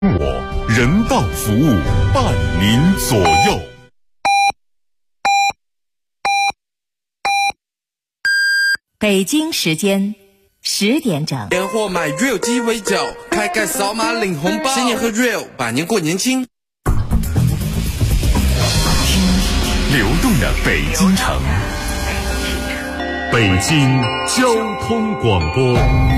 我人道服务伴您左右。 北京时间10点整， 年货买 Real 鸡尾酒，开盖扫码领红包，新年喝 Real， 百年过年轻。 流动的北京城，北京交通广播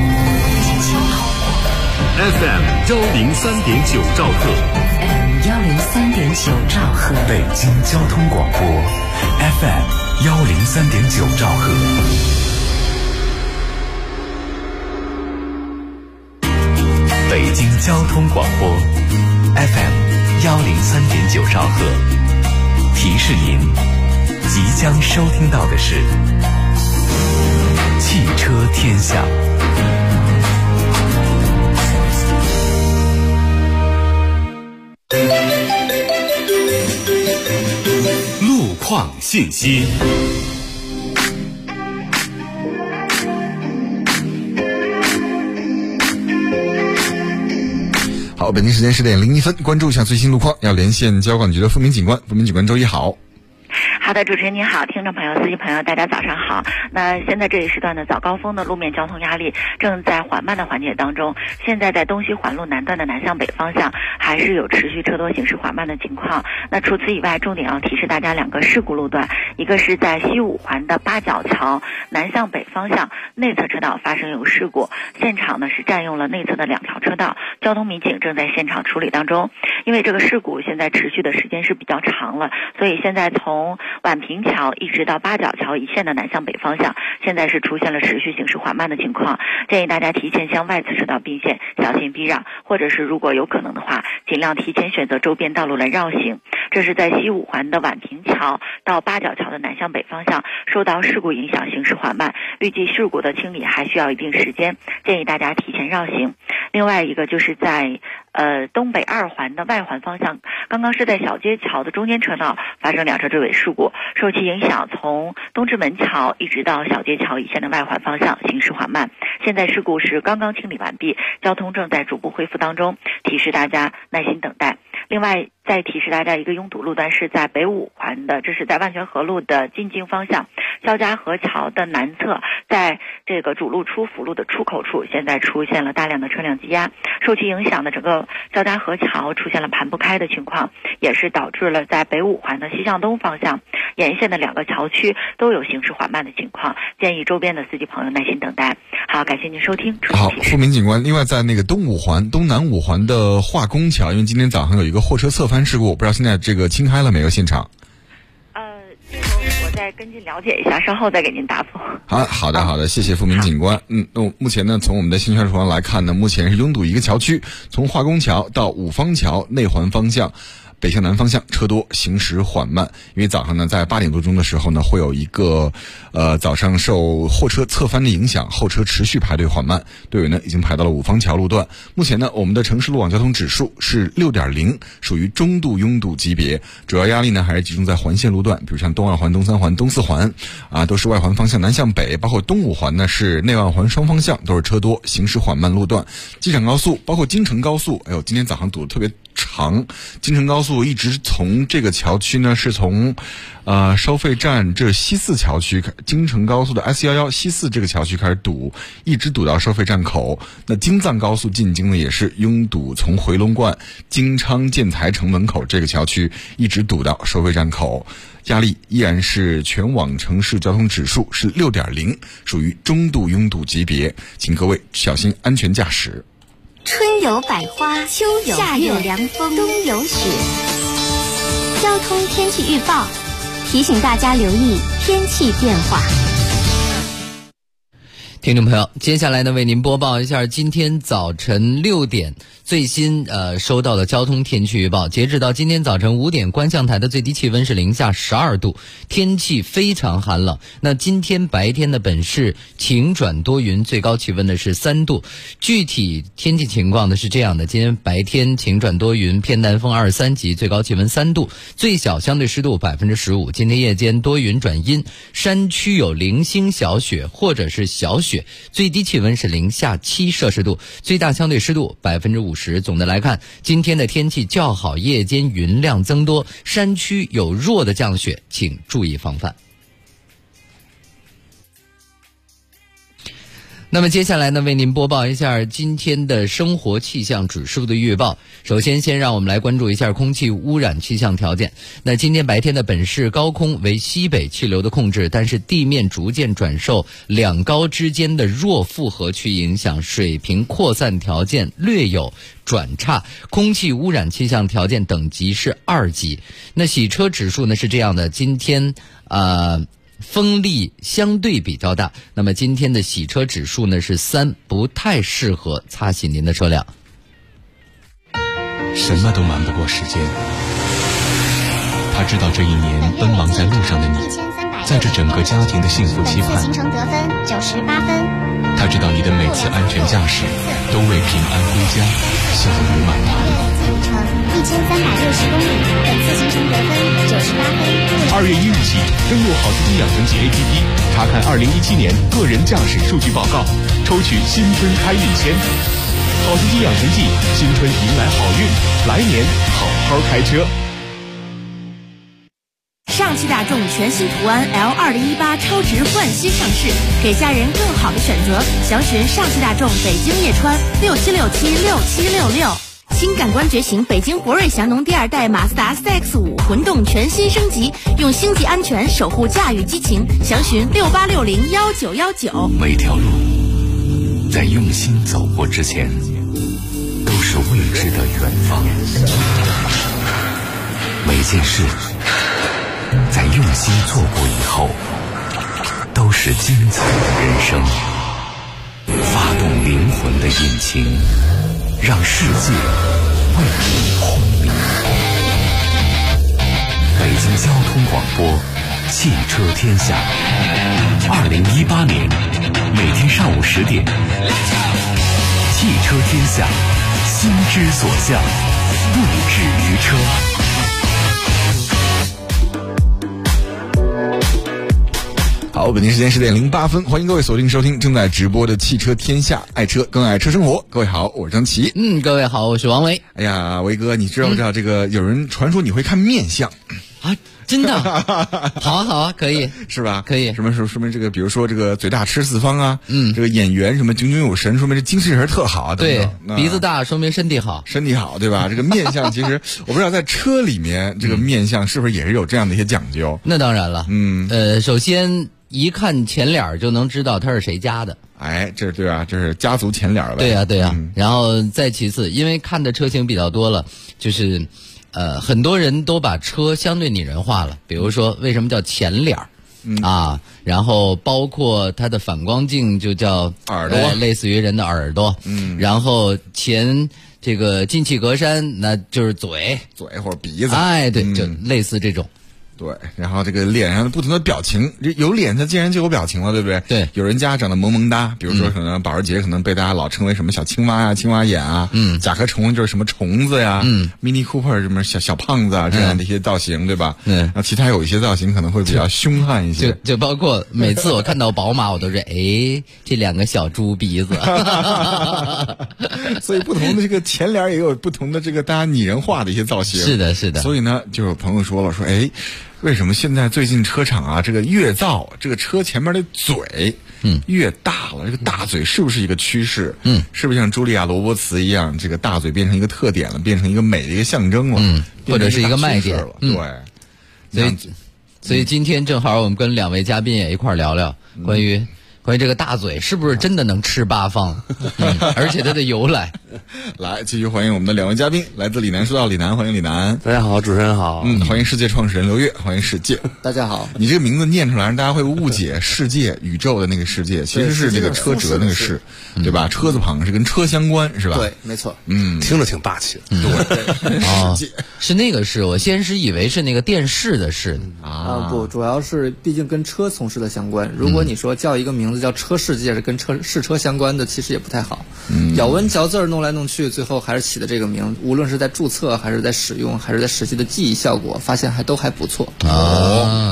FM 103.9兆赫， 103.9兆赫， 北京交通广播 FM 103.9兆赫。北京交通广播 FM 103.9兆赫，提示您即将收听到的是汽车天下。路况信息。好，北京时间10点01分，关注一下最新路况，要连线交管局的付明警官。付明警官，周一好。 好的，主持人您好，听众朋友、司机朋友，大家早上好。那现在这一时段的早高峰的路面交通压力正在缓慢的缓解当中。现在在东西环路南段的南向北方向还是有持续车多行驶缓慢的情况。那除此以外，重点要提示大家2个事故路段，一个是在西五环的八角桥南向北方向内侧车道发生有事故，现场呢是占用了内侧的2条车道，交通民警正在现场处理当中。因为这个事故现在持续的时间是比较长了，所以现在从宛平桥一直到八角桥一线的南向北方向，现在是出现了持续行驶缓慢的情况，建议大家提前向外侧车道并线，小心避让，或者是如果有可能的话，尽量提前选择周边道路来绕行。这是在西五环的宛平桥到八角桥的南向北方向受到事故影响行驶缓慢，预计事故的清理还需要一定时间，建议大家提前绕行。另外一个就是在东北2环的外环方向，刚刚是在小街桥的中间车道发生2车追尾事故，受其影响，从东直门桥一直到小街桥一线的外环方向行驶缓慢。现在事故是刚刚清理完毕，交通正在逐步恢复当中，提示大家耐心等待。另外再提示大家一个拥堵路段是在北五环的，这是在万泉河路的进京方向，肖家河桥的南侧，在这个主路出辅路的出口处，现在出现了大量的车辆积压，受其影响的整个肖家河桥出现了盘不开的情况，也是导致了在北五环的西向东方向沿线的2个桥区都有行驶缓慢的情况，建议周边的司机朋友耐心等待。好，感谢您收听。 好，付明警官。另外，在那个东南五环的化工桥，因为今天早上有一个货车侧翻事故，我不知道现在这个清开了没有现场？ 这个我再跟进了解一下，稍后再给您答复。 好的，谢谢付明警官。那目前呢，从我们的新宣传来看呢，目前是拥堵一个桥区，从化工桥到五方桥内环方向。北向南方向车多，行驶缓慢。因为早上呢，在8点多钟的时候呢，会有一个早上受货车侧翻的影响，后车持续排队缓慢，队伍呢已经排到了五方桥路段。目前呢，我们的城市路网交通指数是6.0，属于中度拥堵级别。主要压力呢还是集中在环线路段，比如像东2环、东3环、东4环都是外环方向南向北，包括东5环呢是内外环双方向都是车多，行驶缓慢路段。机场高速包括京承高速，今天早上堵得特别长，京承高速一直从这个桥区呢，是从收费站这西四桥区，京承高速的 S11西四这个桥区开始堵，一直堵到收费站口。那京藏高速进京呢，也是拥堵，从回龙观、京昌建材城门口这个桥区一直堵到收费站口。压力依然是全网城市交通指数是6.0，属于中度拥堵级别，请各位小心安全驾驶。 春有百花，秋有夏有凉风，冬有雪。交通天气预报提醒大家留意天气变化。 听众朋友，接下来呢，为您播报一下今天早晨6点最新收到的交通天气预报。截止到今天早晨5点，观象台的最低气温是-12度，天气非常寒冷。那今天白天的本市晴转多云，最高气温呢是3度。具体天气情况呢是这样的：今天白天晴转多云，偏南风23级，最高气温3度，最小相对湿度15%。今天夜间多云转阴，山区有零星小雪或者是小雪，最低气温是零下7摄氏度，最大相对湿度50%。 50%。总的来看，今天的天气较好，夜间云量增多，山区有弱的降雪，请注意防范。那么接下来呢，为您播报一下今天的生活气象指数的预报。首先让我们来关注一下空气污染气象条件。那今天白天的本市高空为西北气流的控制，但是地面逐渐转受两高之间的弱负荷区影响，水平扩散条件略有转差，空气污染气象条件等级是2级。那洗车指数呢是这样的，今天风力相对比较大，那么今天的洗车指数呢是3，不太适合擦洗您的车辆。 什么都瞒不过时间，他知道这一年奔忙在路上的你，在这整个家庭的幸福期盼。 行程得分98分。 他知道你的每次安全驾驶都为平安归家笑语满堂。 1360公里，本次行程得分98分。 2月1日起，登录好司机养成记 APP， 查看2017年个人驾驶数据报告，抽取新春开运签。好司机养成记，新春迎来好运，来年好好开车。 上汽大众全新途安 L2018 超值换新上市，给家人更好的选择。详询上汽大众北京叶川67676766。新感官觉醒，北京博瑞祥农第2代马自达 CX-5 混动全新升级，用星级安全守护驾驭激情。详询68601919。 每条路在用心走过之前，都是未知的远方。每件事在用心做过以后，都是精彩的人生。发动灵魂的引擎，让世界为你轰鸣。北京交通广播，汽车天下。2018年每天上午10点，汽车天下，心之所向，不止于车。 好，北京时间10点08分，欢迎各位锁定收听正在直播的汽车天下，爱车更爱车生活。各位好，我是张琪。 各位好，我是王维。 哎呀，维哥，你知道不知道这个有人传说你会看面相啊？真的？好啊，可以， 是吧？ 可以。 什么时候说明这个？比如说这个嘴大吃四方啊，这个演员什么炯炯有神，说明这精神神特好啊。 对，鼻子大说明身体好， 对吧？这个面相其实我不知道在车里面这个面相是不是也是有这样的一些讲究？ 那当然了，首先一看前脸就能知道他是谁家的。 哎，这对啊，这是家族前脸了。 对呀。然后再其次，因为看的车型比较多了，就是很多人都把车相对拟人化了。比如说，为什么叫前脸啊？然后包括它的反光镜就叫耳朵， 类似于人的耳朵。然后前这个进气格栅，那就是嘴或者鼻子。 哎，对，就类似这种。 对，然后这个脸上不同的表情，有脸它自然就有表情了，对不对？ 对， 有人家长得萌萌哒，比如说可能保时捷可能被大家老称为什么小青蛙呀、青蛙眼啊，甲壳虫就是什么虫子呀，Mini Cooper 什么小胖子啊这样的一些造型，对吧？然后其他有一些造型可能会比较凶悍一些， 就包括每次我看到宝马，我都是这两个小猪鼻子， 所以不同的这个前脸也有不同的这个大家拟人化的一些造型。 是的。 所以呢，就有朋友说了，说为什么现在最近车厂啊，这个越造这个车前面的嘴越大了？这个大嘴是不是一个趋势？是不是像茱莉亚·罗伯茨一样，这个大嘴变成一个特点了，变成一个美的一个象征了， 或者是一个卖点了？对， 所以今天正好我们跟2位嘉宾也一块聊聊关于这个大嘴是不是真的能吃八方，而且它的由来。 来，继续欢迎我们的2位嘉宾，来自李楠说道李楠，欢迎李楠。 大家好，主持人好。 欢迎世界创始人刘越，欢迎世界。 大家好。 你这个名字念出来，让大家会误解世界宇宙的那个世界，其实是这个车辙那个世，对吧？车字旁是跟车相关，是吧？ 对，没错。听着挺霸气的。 对， 是那个世，我先是以为是那个电视的视不，主要是毕竟跟车从事的相关。如果你说叫一个名字叫车世界，是跟试车相关的，其实也不太好。咬文嚼字弄来弄去，最后还是起的这个名，无论是在注册还是在使用还是在实际的记忆效果，发现都还不错。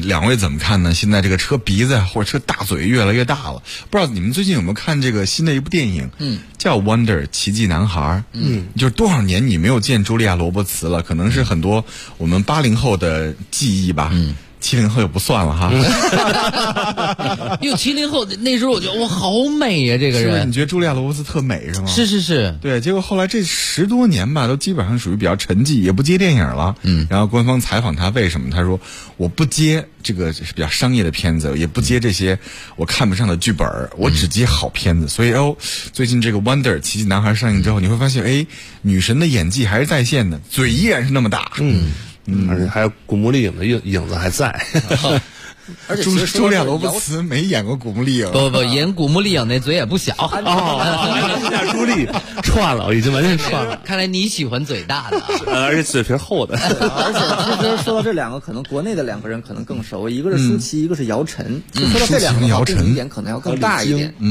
两位怎么看呢？现在这个车鼻子或者车大嘴越来越大了，不知道你们最近有没有看这个新的一部电影？叫《Wonder 奇迹男孩》。就是多少年你没有见茱莉亚·罗伯茨了，可能是很多我们80后的记忆吧。70后也不算了哈。 因为70后那时候我觉得哇，好美呀，这个人。 是你觉得茱莉亚·罗伯茨特美是吗？ 是。 对，结果后来这10多年吧，都基本上属于比较沉寂，也不接电影了。然后官方采访他为什么，他说我不接这个比较商业的片子，也不接这些我看不上的剧本，我只接好片子。所以最近这个《Wonder 奇迹男孩》上映之后，你会发现，女神的演技还是在线的，嘴依然是那么大。 而且还有古墓丽影的影子还在。 而且茱莉亚·罗伯茨没演过古墓丽影。 不，演古墓丽影那嘴也不小。 茱莉串了，我已经完全串了。 看来你喜欢嘴大的， 而且嘴皮厚的。 而且其实说到这两个，可能国内的2个人可能更熟，一个是舒淇，一个是姚晨。说到这两个的话，共同点可能要更大一点。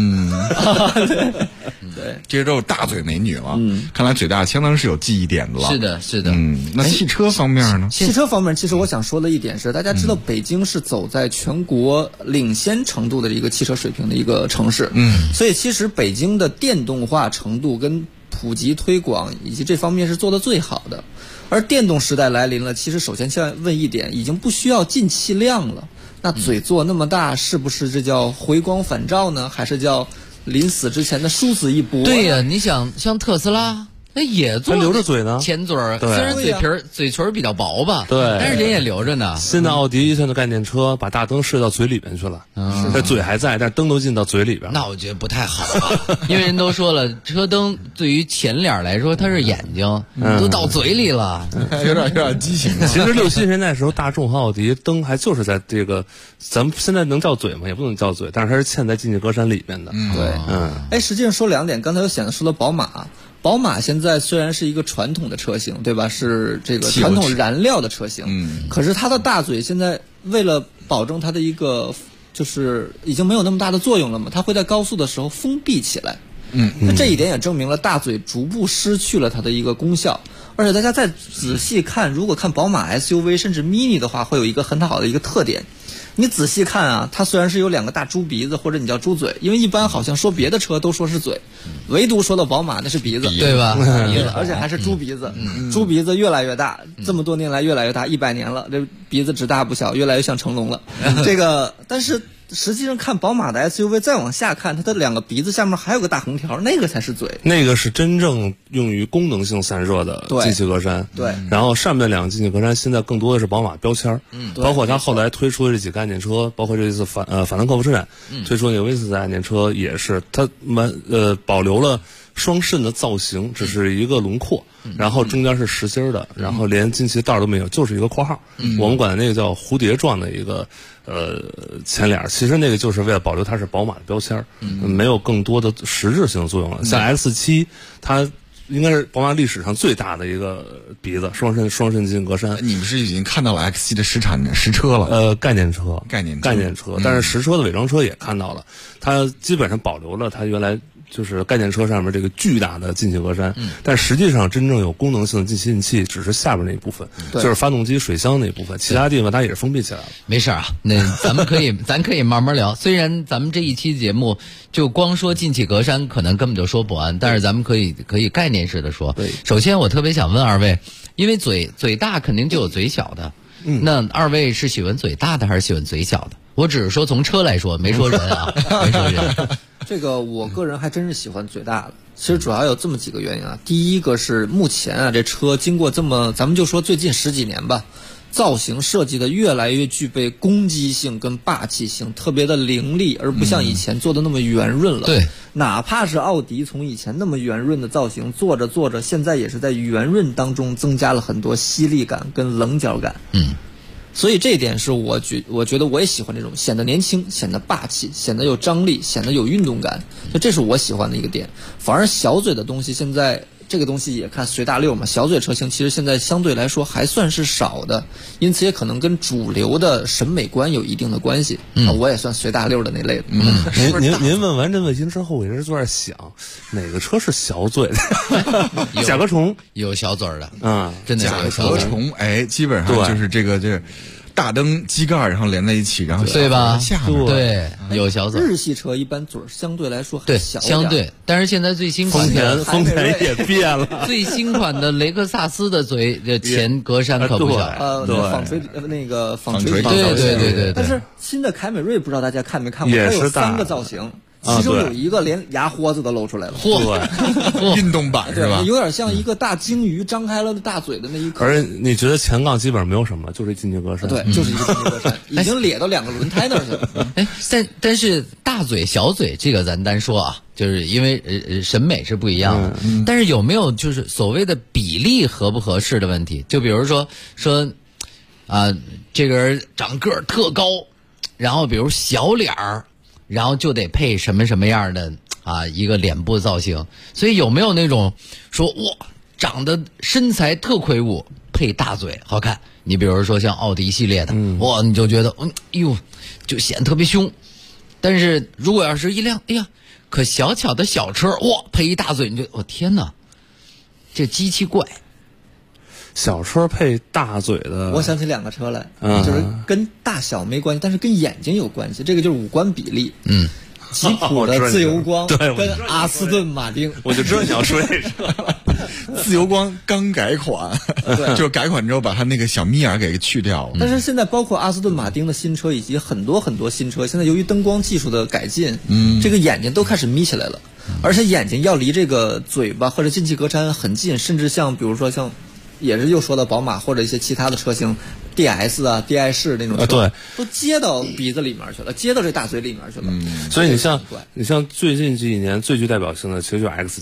对， 这都是大嘴美女了。看来嘴大相当是有记忆点的了。 是的。 那汽车方面呢？ 汽车方面，其实我想说的一点是，大家知道北京是走在全国领先程度的一个汽车水平的一个城市。所以其实北京的电动化程度跟普及推广以及这方面是做得最好的。而电动时代来临了，其实首先先问一点，已经不需要进气量了。那嘴做那么大，是不是这叫回光返照呢？还是叫临死之前的殊死一搏？ 对呀，你想像特斯拉。那也做留着嘴呢， 前嘴儿，虽然嘴唇比较薄吧， 对， 但是人也留着呢。 新的奥迪现在概念车把大灯射到嘴里边去了，这嘴还在，但灯都进到嘴里边。 那我觉得不太好吧，因为人都说了，车灯对于前脸来说它是眼睛，都到嘴里了， 有点畸形。 其实60、70年代的时候，大众和奥迪灯还就是在这个，咱们现在能叫嘴吗？也不能叫嘴，但是它是嵌在进气格栅里边的。 对，实际上说2点，刚才有说了宝马。宝马现在虽然是一个传统的车型，对吧？是这个传统燃料的车型，可是它的大嘴现在为了保证它的一个就是已经没有那么大的作用了嘛，它会在高速的时候封闭起来。那这一点也证明了大嘴逐步失去了它的一个功效。而且大家再仔细看，如果看宝马 SUV 甚至 Mini 的话，会有一个很好的一个特点。你仔细看啊，它虽然是有2个大猪鼻子，或者你叫猪嘴，因为一般好像说别的车都说是嘴，唯独说到宝马那是鼻子， 对吧？ 而且还是猪鼻子，猪鼻子越来越大，这么多年来越来越大，100年了，这鼻子只大不小，越来越像成龙了。这个，但是实际上看宝马的 SUV 再往下看，它的2个鼻子下面还有个大横条，那个才是嘴。 那个是真正用于功能性散热的进气格栅。 对。 然后上面2个进气格栅现在更多的是宝马标签。包括它后来推出的这几个概念车，包括这次法兰克福车展推出那个 V4概念车，也是它保留了双肾的造型，只是一个轮廓，然后中间是实心的，然后连进气道都没有，就是一个括号。我们管那个叫蝴蝶状的一个前脸，其实那个就是为了保留它是宝马的标签，没有更多的实质性作用了。像 X7，它应该是宝马历史上最大的一个鼻子，双肾进气格栅。 你们是已经看到了 X7的实车了？ 概念车，但是实车的伪装车也看到了，它基本上保留了它原来就是概念车上面这个巨大的进气格栅，但实际上真正有功能性的进气只是下边那一部分，就是发动机水箱那一部分，其他地方它也是封闭起来了。 没事啊，那咱可以慢慢聊。虽然咱们这一期节目就光说进气格栅，可能根本就说不完，但是咱们可以概念式的说。首先我特别想问2位，因为嘴大肯定就有嘴小的，那2位是喜欢嘴大的还是喜欢嘴小的？我只是说从车来说，没说人啊，没说人。 这个我个人还真是喜欢嘴大的，其实主要有这么几个原因啊。第一个是目前啊，这车经过咱们就说最近10几年吧，造型设计的越来越具备攻击性跟霸气性，特别的凌厉，而不像以前做的那么圆润了。 对， 哪怕是奥迪从以前那么圆润的造型做着，现在也是在圆润当中增加了很多犀利感跟棱角感。所以这一点是我觉得我也喜欢这种显得年轻、显得霸气、显得有张力、显得有运动感，就这是我喜欢的一个点。反而小嘴的东西现在这个东西也看随大溜嘛，小嘴车型其实现在相对来说还算是少的，因此也可能跟主流的审美观有一定的关系。我也算随大溜的那类的。 您问完这问题之后，我一直在想哪个车是小嘴的？甲壳虫有小嘴的， 真的甲壳虫，基本上就是这个大灯机盖然后连在一起，然后对吧？ 下面对，有小嘴。 日系车一般嘴相对来说对小， 相对，但是现在最新款丰田也变了， 最新款的雷克萨斯的嘴的前格纺可不小， 对， 纺锤纺锤， 对。 但是新的凯美瑞不知道大家看没看过，它有3个造型。其中有一个连牙豁子都露出来了， 运动版是吧？ 有点像一个大鲸鱼张开了大嘴的那一刻。 而你觉得前杠基本上没有什么，就是进气格栅， 对，就是一个进气格栅，已经咧到2个轮胎那儿去了。 但是大嘴小嘴这个咱单说啊，就是因为审美是不一样的。但是有没有就是所谓的比例合不合适的问题？就比如说这个人长个儿特高，然后比如小脸儿。然后就得配什么样的一个脸部造型，所以有没有那种说哇长得身材特魁梧配大嘴好看？你比如说像奥迪系列的，哇你就觉得就显得特别凶。但是如果要是一辆可小巧的小车，哇配一大嘴，你就天哪，这机器怪。 小车配大嘴的， 我想起2个车来，就是跟大小没关系，但是跟眼睛有关系。这个就是五官比例。吉普的自由光跟阿斯顿马丁， 我就知道你要说这个。 自由光刚改款，就改款之后把它那个小眯眼给去掉了。 但是现在包括阿斯顿马丁的新车以及很多新车，现在由于灯光技术的改进，这个眼睛都开始眯起来了，而且眼睛要离这个嘴巴或者进气格栅很近，甚至像比如说像。也是又说到宝马或者一些其他的车型 ，DS 啊、DI 式那种车， 对， 都接到鼻子里面去了，接到这大嘴里面去了。 所以你像最近这几年最具代表性的，其实就是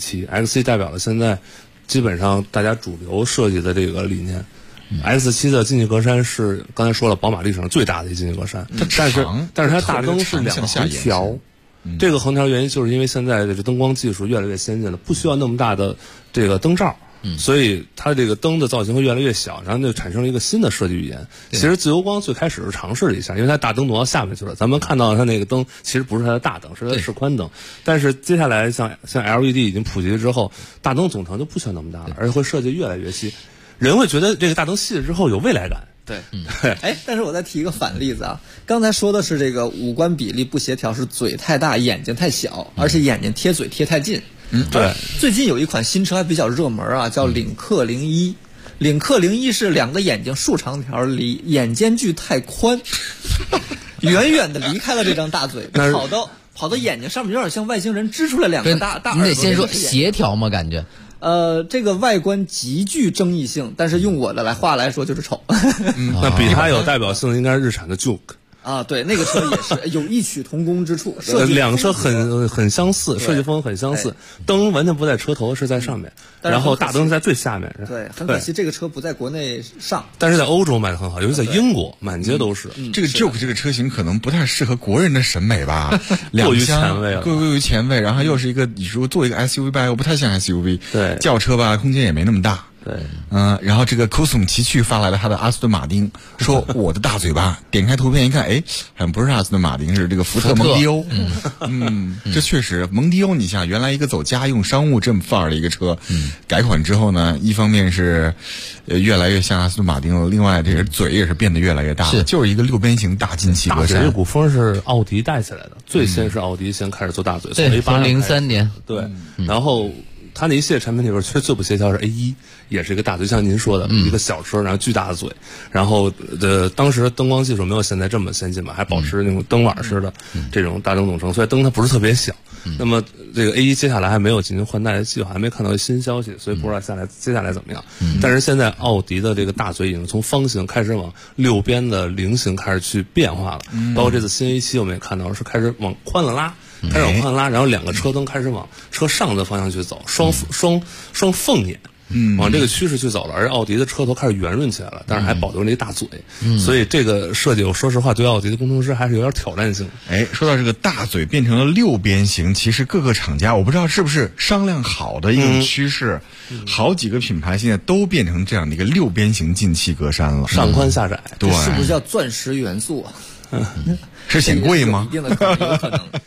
X7 代表了现在基本上大家主流设计的这个理念。X7 的进气格栅是刚才说了，宝马历史上最大的一进气格栅，但是它大灯是2个横条。这个横条原因就是因为现在这个灯光技术越来越先进了，不需要那么大的这个灯罩。所以它这个灯的造型会越来越小，然后就产生了一个新的设计语言。其实自由光最开始是尝试了一下，因为它大灯挪到下面去了。咱们看到它那个灯其实不是它的大灯，是它的示宽灯。但是接下来像 LED 已经普及了之后，大灯总成就不需要那么大了，而且会设计越来越细。人会觉得这个大灯细了之后有未来感。 对，但是我再提一个反例子啊，刚才说的是这个五官比例不协调，是嘴太大，眼睛太小，而且眼睛贴嘴贴太近。 对。 最近有一款新车还比较热门啊，叫领克01。领克01是2个眼睛竖长条，离眼间距太宽，远远的离开了这张大嘴，跑到眼睛上面，有点像外星人支出来2个大耳朵。 你得先说协调吗？感觉。 这个外观极具争议性，但是用我的话来说就是丑。 那比它有代表性的应该是日产的 Juke。 对，那个车也是有异曲同工之处。 2个车很相似，设计风很相似，灯完全不在车头，是在上面，然后大灯在最下面。 对，很可惜这个车不在国内上， 但是在欧洲卖得很好，尤其在英国，满街都是。 这个 Juke 这个车型可能不太适合国人的审美吧， 过于前卫了， 过于前卫，然后又是一个，你说做一个 SUV 吧，又不太像 SUV， 对， 轿车吧，空间也没那么大。 对， 然后这个 Cosmo 奇趣发来了他的阿斯顿马丁，说我的大嘴巴，点开图片一看，好像不是阿斯顿马丁，是这个福特蒙迪欧。这确实蒙迪欧，你像原来一个走家用商务这么范儿的一个车，改款之后呢，一方面是越来越像阿斯顿马丁了，另外这个嘴也是变得越来越大了，就是一个6边形大进气格栅。 这股风是奥迪带起来的，最先是奥迪先开始做大嘴， 对，从03年， 对，然后。它那一系列产品里边，其实最不协调是 A1，也是一个大嘴，像您说的，一个小车，然后巨大的嘴，然后当时灯光技术没有现在这么先进嘛，还保持那种灯碗式的这种大灯总成，所以灯它不是特别小。那么这个 A1 接下来还没有进行换代的计划，还没看到新消息，所以不知道接下来怎么样。但是现在奥迪的这个大嘴已经从方形开始往6边的菱形开始去变化了，包括这次新 A7 我们也看到是开始往宽了拉。开始往宽拉，然后2个车灯开始往车上的方向去走，双凤眼，往这个趋势去走了。而奥迪的车头开始圆润起来了，但是还保留了一大嘴，所以这个设计，我说实话，对奥迪的工程师还是有点挑战性。 说到这个大嘴变成了6边形，其实各个厂家我不知道是不是商量好的一种趋势，好几个品牌现在都变成这样的一个6边形进气格栅了， 上宽下窄， 对， 是不是叫钻石元素啊？ 是显贵吗？ 一定的有可能啊。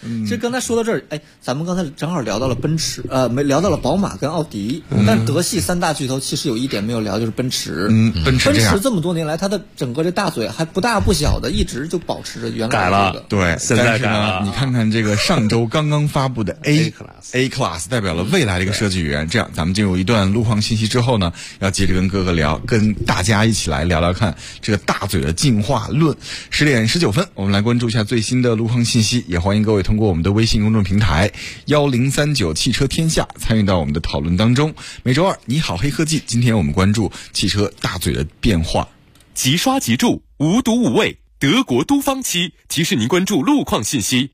其实刚才说到这儿，咱们刚才正好聊到了奔驰，没聊到了宝马跟奥迪，但德系三大巨头其实有一点没有聊，就是奔驰。 奔驰这么多年来，它的整个这大嘴还不大不小的，一直就保持着原来改了， 对， 现在改了。 你看看这个上周刚刚发布的 A Class 代表了未来的一个设计语言。这样，咱们进入一段路况信息之后呢，要接着跟哥哥聊，跟大家一起来聊聊看这个大嘴的进化论。10点19分，我们来关注一下最新的路况信息，也欢迎各位通过我们的微信公众平台1039汽车天下参与到我们的讨论当中。每周二，你好黑科技，今天我们关注汽车大嘴的变化。 即刷即住，无毒无味，德国都方漆提示您关注路况信息。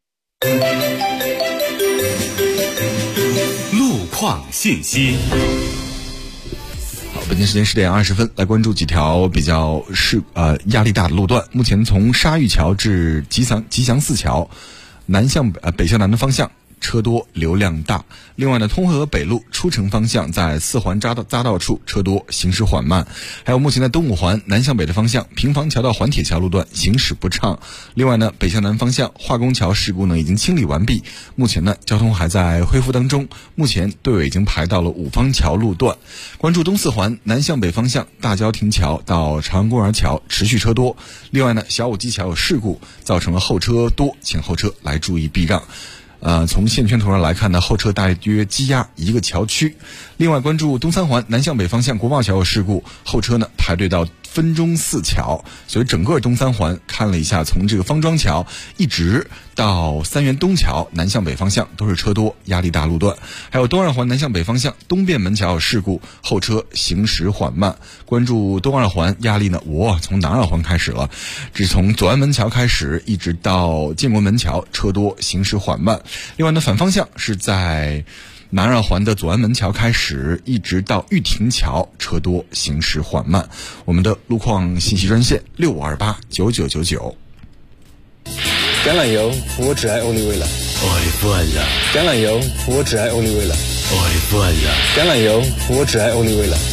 路况信息。 好，北京时间10点20分，来关注几条比较压力大的路段。目前从沙峪桥至吉祥寺桥，北向南的方向车多流量大。另外呢，通河北路出城方向在4环匝道处车多，行驶缓慢。还有目前在东5环南向北的方向，平房桥到环铁桥路段行驶不畅。另外呢，北向南方向化工桥事故呢已经清理完毕，目前呢交通还在恢复当中。目前队尾已经排到了五方桥路段。关注东4环南向北方向大郊亭桥到朝阳公园桥持续车多。另外呢，小武基桥有事故，造成了后车多，请后车来注意避让。从线圈图上来看呢，后车大约积压一个桥区。另外关注东3环南向北方向国贸桥有事故，后车呢排队到分钟寺桥，所以整个东3环看了一下，从这个方庄桥一直到三元东桥南向北方向都是车多，压力大路段。还有东2环南向北方向东便门桥有事故，后车行驶缓慢。关注东2环压力呢，从南2环开始了，只从左安门桥开始一直到建国门桥车多，行驶缓慢。另外呢，反方向是在南2环的左安门桥开始一直到玉亭桥车多，行驶缓慢。我们的路况信息专线65289999。 橄榄油，我只爱欧丽味了。橄榄油，我只爱欧丽味了。橄榄油，我只爱欧丽味了。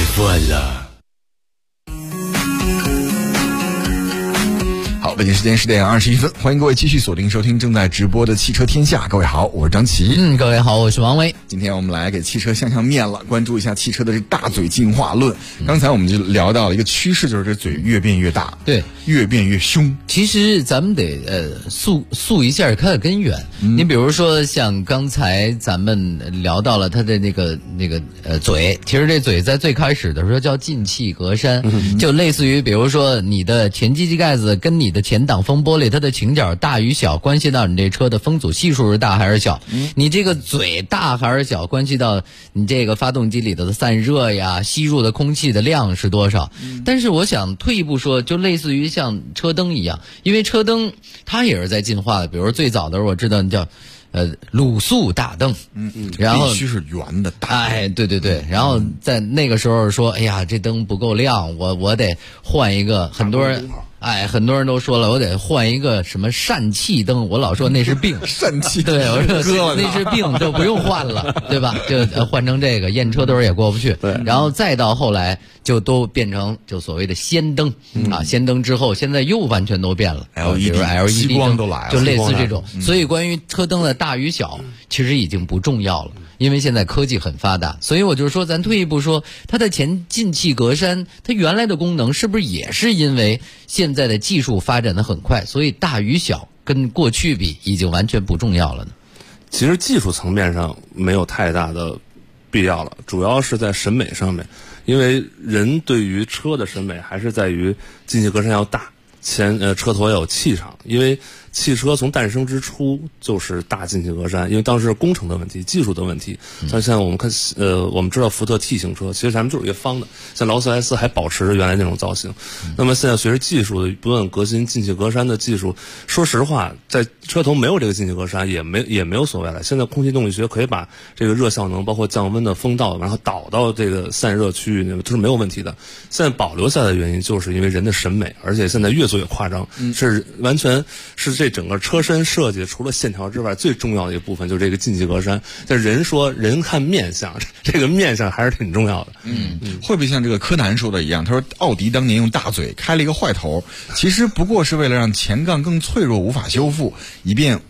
好，北京时间10点21分，欢迎各位继续锁定收听正在直播的汽车天下。各位好，我是张琪。 各位好，我是王威。 今天我们来给汽车向面了，关注一下汽车的这大嘴进化论。刚才我们就聊到了一个趋势，就是这嘴越变越大， 对， 越变越凶。 其实咱们得溯一下它的根源。你比如说像刚才咱们聊到了它的那个嘴，其实这嘴在最开始的时候叫进气格栅，就类似于比如说你的前机器盖子跟你的前挡风玻璃它的倾角大与小，关系到你这车的风阻系数是大还是小。你这个嘴大还是小，关系到你这个发动机里头的散热呀，吸入的空气的量是多少。但是我想退一步说，就类似于像车灯一样，因为车灯它也是在进化的。比如说最早的时候我知道叫卤素大灯，然后必须是圆的大。 对，然后在那个时候说，哎呀，这灯不够亮，我得换一个。很多人都说了，我得换一个什么疝气灯，我老说那是病。 疝气对，我说那是病就不用换了，对吧？就换成这个，验车墩也过不去。 对， 然后再到后来就都变成就所谓的氙灯氙灯之后，现在又完全都变了，比如 LED 光都来了， 就类似这种。所以关于车灯的大与小，其实已经不重要了。因为现在科技很发达，所以我就说咱退一步说，它的前进气格栅它原来的功能是不是也是因为现在的技术发展的很快，所以大与小跟过去比已经完全不重要了呢？ 其实技术层面上没有太大的必要了，主要是在审美上面，因为人对于车的审美还是在于进气格栅要大，车头要有气场，因为汽车从诞生之初就是大进气格栅，因为当时是工程的问题、技术的问题。像我们看，我们知道福特 T 型车，其实咱们就是一个方的，像劳斯莱斯还保持着原来那种造型。那么现在随着技术的不断革新，进气格栅的技术，说实话，在车头没有这个进气格栅也没有所谓了。现在空气动力学可以把这个热效能，包括降温的风道，然后导到这个散热区域，都是没有问题的。现在保留下来的原因，就是因为人的审美，而且现在越做越夸张，是完全是这整个车身设计除了线条之外最重要的一部分就是这个进气格栅。但人说人看面相，这个面相还是挺重要的。 会不会像这个柯南说的一样，他说奥迪当年用大嘴开了一个坏头，其实不过是为了让前杠更脆弱无法修复，以便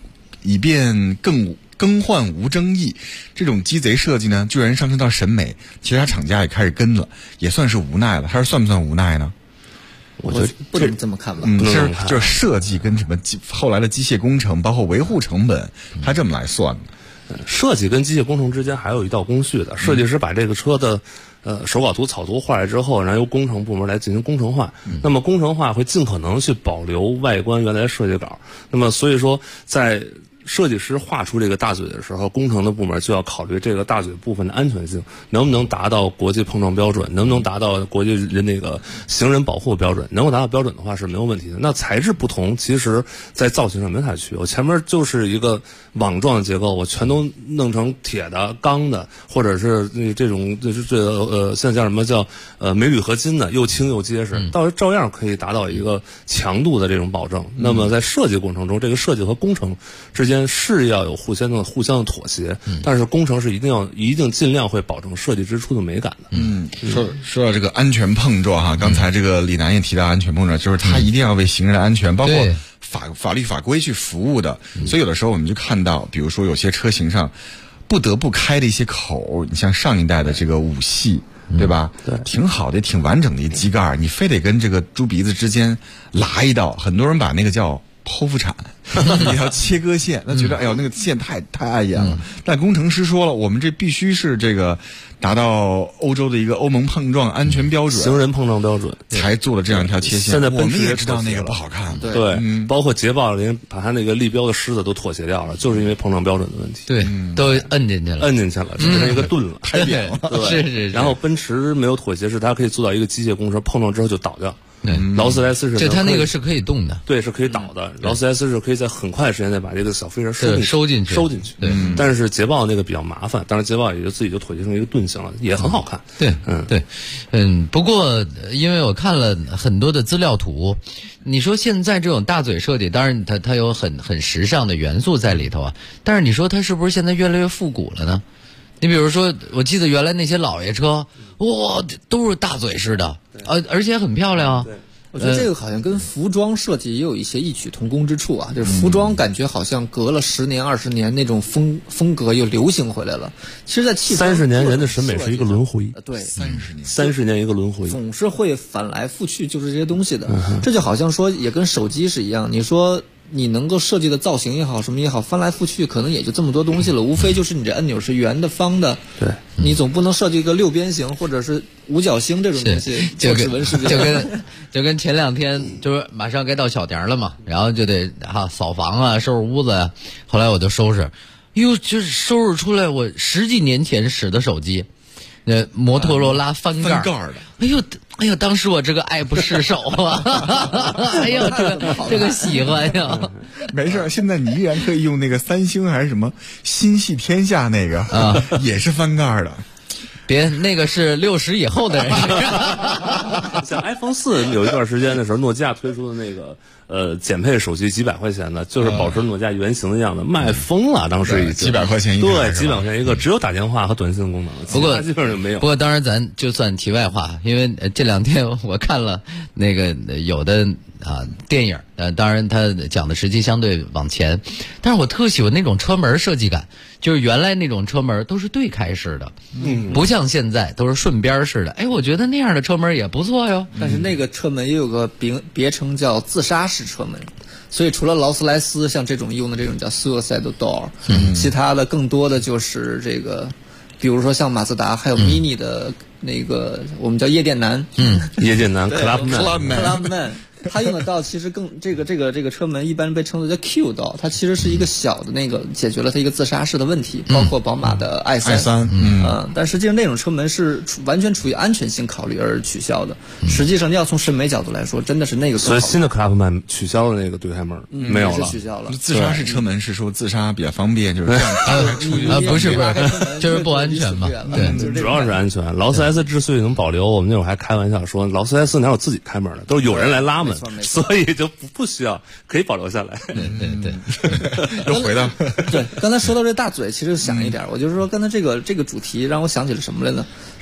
以便更换无争议。这种鸡贼设计呢，居然上升到审美，其他厂家也开始跟了，也算是无奈了。还是算不算无奈呢？ 我觉得不能这么看吧。 就是设计跟什么后来的机械工程，包括维护成本，它这么来算的。 设计跟机械工程之间还有一道工序的，设计师把这个车的手稿图、草图画来之后，然后由工程部门来进行工程化。那么工程化会尽可能去保留外观原来的设计稿。那么所以说，在设计师画出这个大嘴的时候，工程的部门就要考虑这个大嘴部分的安全性能不能达到国际碰撞标准，能不能达到国际那个行人保护标准。能够达到标准的话是没有问题的。那材质不同，其实在造型上没太区别。我前面就是一个网状的结构，我全都弄成铁的、钢的，或者是这种现在叫什么叫镁铝合金的，又轻又结实，照样可以达到一个强度的这种保证。那么在设计过程中，这个设计和工程之间是要有互相的妥协，但是工程是一定尽量会保证设计之初的美感的。 说到这个安全碰撞哈，刚才这个李楠也提到安全碰撞，就是它一定要为行人的安全，包括法律法规去服务的。所以有的时候我们就看到，比如说有些车型上不得不开的一些口，你像上一代的这个5系。对吧？对，挺好的，挺完整的一机盖，你非得跟这个猪鼻子之间拉一道，很多人把那个叫剖腹产，一条切割线，他觉得哎呦那个线太碍眼了。但工程师说了，我们这必须是这个达到欧洲的一个欧盟碰撞安全标准、 行人碰撞标准， 才做了这样一条切线。 现在我们也知道那个不好看， 对，包括捷豹连把它那个立标的狮子都妥协掉了，就是因为碰撞标准的问题。 对，都摁进去了， 只变成一个盾了， 太扁了。 是。 然后奔驰没有妥协，是它可以做到一个机械工程，碰撞之后就倒掉。劳斯莱斯是， 就它那个是可以动的， 对，是可以倒的。劳斯莱斯是可以在很快的时间内把这个小飞人收进去。 对，但是捷豹那个比较麻烦，当然捷豹也就自己就妥协成一个盾型了，也很好看。 不过因为我看了很多的资料图，你说现在这种大嘴设计，当然它有很时尚的元素在里头啊，但是你说它是不是现在越来越复古了呢？你比如说，我记得原来那些老爷车，哇，都是大嘴式的，而且很漂亮啊。 我觉得这个好像跟服装设计也有一些异曲同工之处啊，就是服装感觉好像隔了10年20年那种风格又流行回来了。其实，在汽车 30年人的审美是一个轮回， 对 ，30年一个轮回， 总是会反来覆去，就是这些东西的。这就好像说，也跟手机是一样，你说你能够设计的造型也好，什么也好，翻来覆去可能也就这么多东西了，无非就是你这按钮是圆的、方的， 对， 你总不能设计一个6边形或者是五角星这种东西。 就跟前2天就是马上该到小年了嘛，然后就得扫房啊、收拾屋子啊。后来我就收拾，就是收拾出来我10几年前使的手机，摩托罗拉翻盖的。 哎呦，当时我这个爱不释手啊！哎呦，这个喜欢呀！ 没事，现在你依然可以用那个三星还是什么心系天下那个啊，也是翻盖的。 别，那个是60以后的人。 像 iPhone 4有一段时间的时候，诺基亚推出的那个减配手机几百块钱的，就是保持诺基亚原型的样子，卖疯了。当时已经几百块钱一个， 对，几百块钱一个，只有打电话和短信功能， 不过基本上就没有。 不过当然咱就算题外话，因为这2天我看了那个有的电影，当然它讲的时期相对往前，但是我特喜欢那种车门设计感，就是原来那种车门都是对开式的，不像现在都是顺边式的。哎，我觉得那样的车门也不错哟。 但是那个车门也有个别称叫自杀式车门，所以除了劳斯莱斯像这种用的这种叫 suicide door，其他的更多的就是这个，比如说像马自达还有 mini 的那个我们叫夜店男， 夜店男 Clubman。 它用的道其实更这个车门一般被称作叫 Q 道，它其实是一个小的那个解决了它一个自杀式的问题，包括宝马的 i3，但实际上那种车门是完全出于安全性考虑而取消的。实际上要从审美角度来说，真的是那个更好。 所以新的 Clubman 取消了那个对开门，没有了， 取消了。 自杀式车门是说自杀比较方便，就是这样不是，就是不安全嘛。 对，主要是安全。劳斯莱斯之所以能保留，我们那会儿还开玩笑说，劳斯莱斯哪有自己开门的，都是有人来拉门。所以就不需要，可以保留下来。 对， 又回到对，刚才说到这大嘴，其实想一点，我就是说刚才这个主题让我想起了什么来呢？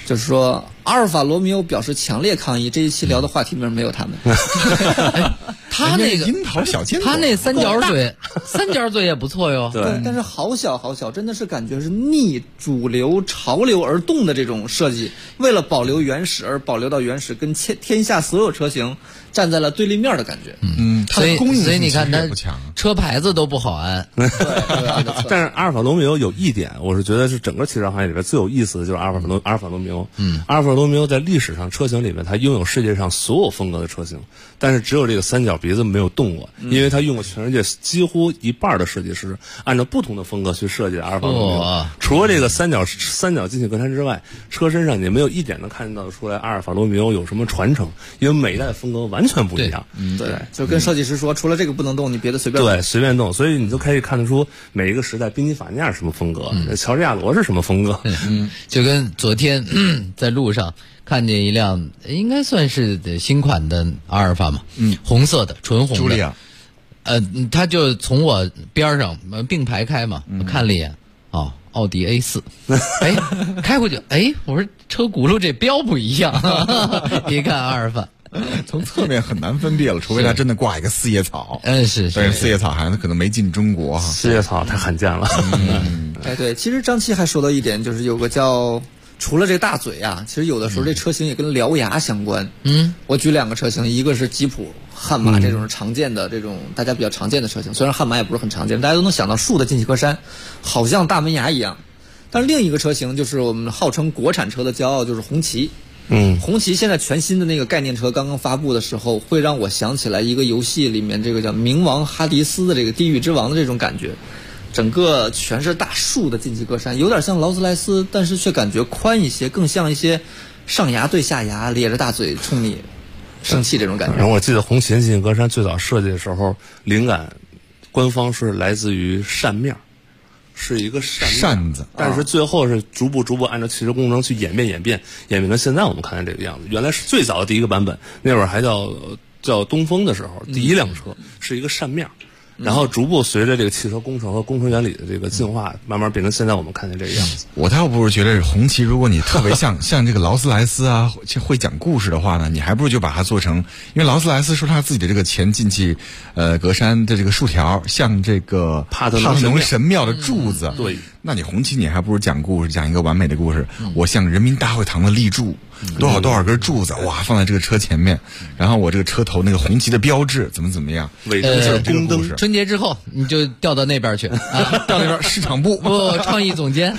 就是说阿尔法罗密欧表示强烈抗议。这一期聊的话题里面没有他们。 他那个樱桃小尖头， 他那三角嘴也不错哟。 对，但是好小好小，真的是感觉是逆主流潮流而动的这种设计，为了保留原始而保留到原始，跟天下所有车型站在了对立面的感觉。 所以你看它车牌子都不好安。 对， 但是阿尔法罗密欧有一点，我是觉得是整个汽车行业里边最有意思的就是阿尔法罗密欧。阿尔法罗密欧在历史上车型里面，它拥有世界上所有风格的车型，但是只有这个三角鼻子没有动过，因为它用过全世界几乎一半的设计师按照不同的风格去设计阿尔法罗密欧。除了这个三角进气格栅之外，车身上你没有一点能看到出来阿尔法罗密欧有什么传承，因为每一代风格完全不一样。 对，就跟设计师说，除了这个不能动，你别的随便动。 对，随便动，所以你就可以看得出每一个时代宾尼法尼亚是什么风格，乔治亚罗是什么风格。 就跟昨天在路上看见一辆应该算是新款的阿尔法嘛，红色的，纯红的。 茱莉亚， 他就从我边上并排开嘛，我看了一眼，奥迪 A4，开过去，我说车轱辘这标不一样，一看阿尔法。 从侧面很难分辨了，除非他真的挂一个四叶草。 是， 但是四叶草还可能没进中国哈。 四叶草太罕见了。 对，其实张琪还说到一点，就是有个叫除了这个大嘴啊，其实有的时候这车型也跟獠牙相关。我举两个车型，一个是吉普悍马，这种是常见的这种大家比较常见的车型，虽然悍马也不是很常见，大家都能想到竖的进气格栅，好像大门牙一样。但是另一个车型就是我们号称国产车的骄傲，就是红旗。红旗现在全新的那个概念车刚刚发布的时候，会让我想起来一个游戏里面这个叫冥王哈迪斯的这个地狱之王的这种感觉，整个全是大竖的进气格栅，有点像劳斯莱斯，但是却感觉宽一些，更像一些上牙对下牙，咧着大嘴冲你生气这种感觉。 然后我记得红旗进气格栅最早设计的时候，灵感官方是来自于扇面。是一个扇子， 但是最后是逐步按照汽车工程去演变成现在我们看见这个样子。原来是最早的第一个版本，那会儿还叫东风的时候，第一辆车是一个扇面。然后逐步随着这个汽车工程和工程原理的这个进化，慢慢变成现在我们看见这个样子。 我倒不是觉得红旗，如果你特别像这个劳斯莱斯啊，会讲故事的话呢，你还不如就把它做成，因为劳斯莱斯说他自己的这个前进气格栅的这个竖条像这个帕特农神庙的柱子。 对， 那你红旗你还不如讲故事，讲一个完美的故事。我像人民大会堂的立柱，多少根柱子，哇，放在这个车前面，然后我这个车头那个红旗的标志怎么样， 伪装就是宫灯。 春节之后你就调到那边去调那边市场部创意总监。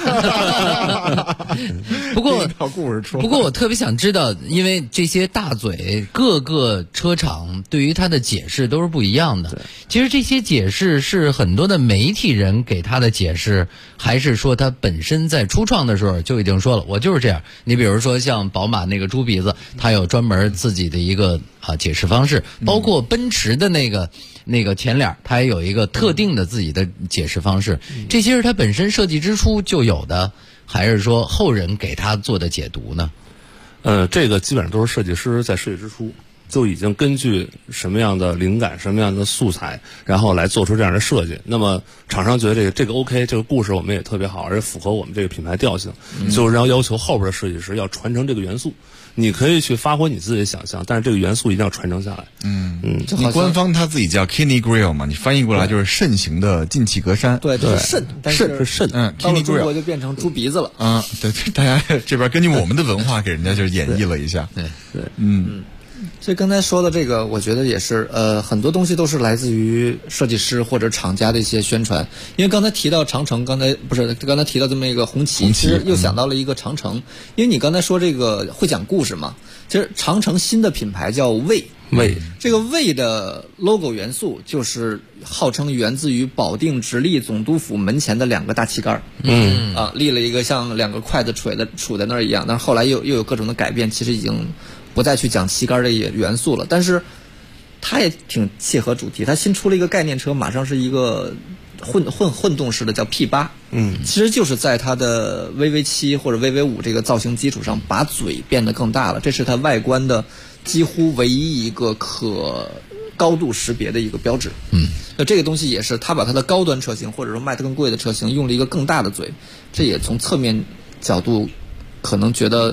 不过我特别想知道，因为这些大嘴各个车厂对于它的解释都是不一样的。其实这些解释是很多的媒体人给他的解释，还是说他本身在初创的时候就已经说了我就是这样？你比如说像宝马那个猪鼻子，它有专门自己的一个解释方式，包括奔驰的那个前脸，它也有一个特定的自己的解释方式。这些是它本身设计之初就有的，还是说后人给它做的解读呢？ 这个基本上都是设计师在设计之初就已经根据什么样的灵感、什么样的素材，然后来做出这样的设计。那么厂商觉得这个 OK， 这个故事我们也特别好，而且符合我们这个品牌调性，就是要求后边的设计师要传承这个元素。你可以去发挥你自己的想象，但是这个元素一定要传承下来。 你官方他自己叫 Kidney Grill 嘛，你翻译过来就是肾型的进气格栅。 对，这是肾， 是肾。 到了中国就变成猪鼻子了。 对，大家这边根据我们的文化给人家就是演绎了一下。 对，所以刚才说的这个，我觉得也是，很多东西都是来自于设计师或者厂家的一些宣传。因为刚才提到长城，刚才提到这么一个红旗，其实又想到了一个长城。因为你刚才说这个会讲故事嘛，其实长城新的品牌叫魏，这个魏的 logo 元素就是号称源自于保定直隶总督府门前的两个大旗杆，立了一个像两个筷子杵在那儿一样，但是后来又有各种的改变，其实已经不再去讲旗杆的元素了，但是它也挺切合主题。它新出了一个概念车，马上是一个混动式的，叫 P8。其实就是在它的 VV7 或者 VV5 这个造型基础上，把嘴变得更大了。这是它外观的几乎唯一一个可高度识别的一个标志。那这个东西也是它把它的高端车型或者说卖得更贵的车型用了一个更大的嘴，这也从侧面角度可能觉得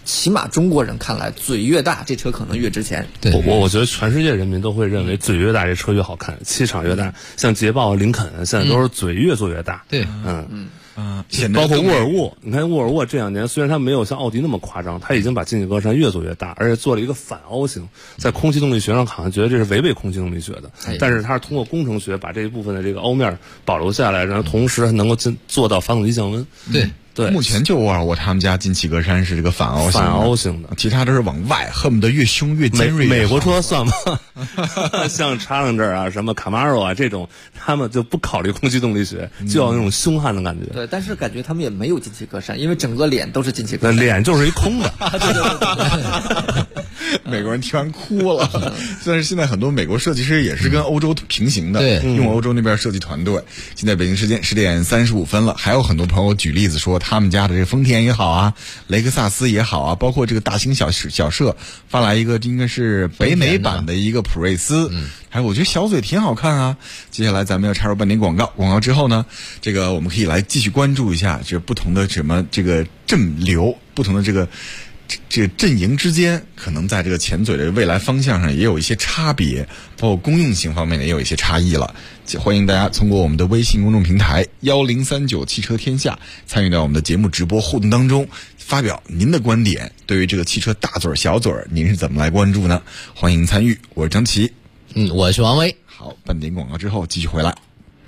起码中国人看来，嘴越大，这车可能越值钱。 对， 我觉得全世界人民都会认为嘴越大，这车越好看，气场越大。像捷豹、林肯现在都是嘴越做越大。 对， 包括沃尔沃，你看沃尔沃这2年虽然它没有像奥迪那么夸张，它已经把进气格栅越做越大，而且做了一个反凹型，在空气动力学上好像觉得这是违背空气动力学的，但是它是通过工程学把这一部分的这个凹面保留下来，然后同时能够做到发动机降温。 对， 目前就沃尔沃他们家进气格栅是这个反凹型的，其他都是往外，恨不得越凶越尖锐。 美国车算吗？像 Challenger 啊、什么 Camaro 啊这种，他们就不考虑空气动力学，就要那种凶悍的感觉。 对，但是感觉他们也没有进气格栅，因为整个脸都是进气格栅， 脸就是一空的。 对。 美国人听完哭了。但是现在很多美国设计师也是跟欧洲平行的，用欧洲那边设计团队。现在北京时间10点35分了，还有很多朋友举例子说，他们家的这个丰田也好啊，雷克萨斯也好啊，包括这个大兴小社发来一个应该是北美版的一个普锐斯，还有我觉得小嘴挺好看啊。接下来咱们要插入半点广告之后呢，这个我们可以来继续关注一下这不同的什么这个阵流，不同的这个阵营之间可能在这个前嘴的未来方向上也有一些差别，包括公用性方面也有一些差异了。欢迎大家通过我们的微信公众平台1039汽车天下参与到我们的节目直播互动当中，发表您的观点。对于这个汽车大嘴小嘴，您是怎么来关注呢？欢迎参与，我是张琪， 我是王威。 好，半点广告之后继续回来。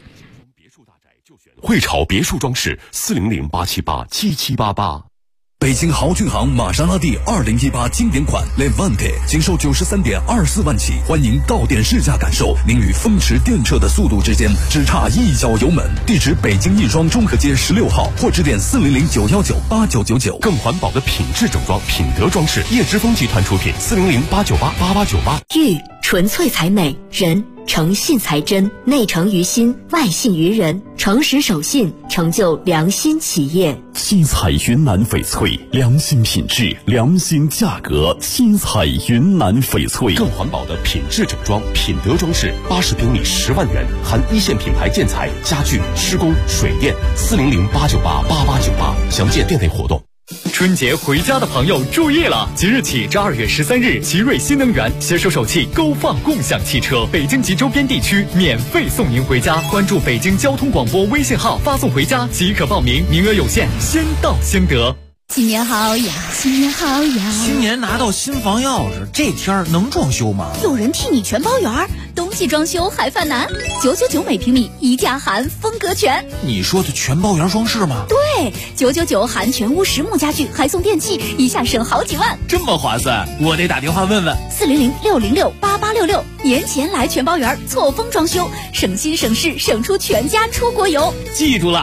汇潮别墅装饰400-878-7788。 北京豪骏行玛莎拉蒂2018经典款 Levante 仅售93.24万起，欢迎到店试驾感受您与风驰电掣的速度之间只差一脚油门。地址北京亦庄中和街16号，或致电400-919-8999。 更环保的品质整装，品德装饰，叶之峰集团出品，400-898-8898。 玉纯粹才美，人诚信才真，内诚于心，外信于人，诚实守信，成就良心企业。 七彩云南翡翠，良心品质，良心价格。七彩云南翡翠， 更环保的品质整装，品德装饰，80平米10万元，含一线品牌建材、家具、施工、水电，400-898-8898，详见店内活动。 春节回家的朋友注意了！即日起至2月13日，奇瑞新能源携手首汽勾放共享汽车，北京及周边地区免费送您回家。关注北京交通广播微信号，发送回家即可报名，名额有限，先到先得。 新年好呀，新年好呀！ 新年拿到新房钥匙，这天儿能装修吗？ 有人替你全包圆，东西装修还犯难，999每平米，一价含风格全。 你说的全包圆装饰吗？ 对，999含全屋实木家具，还送电器，一下省好几万， 这么划算！我得打电话问问。 400-606-8866，年前来全包圆，错峰装修，省心省事，省出全家出国游。 记住了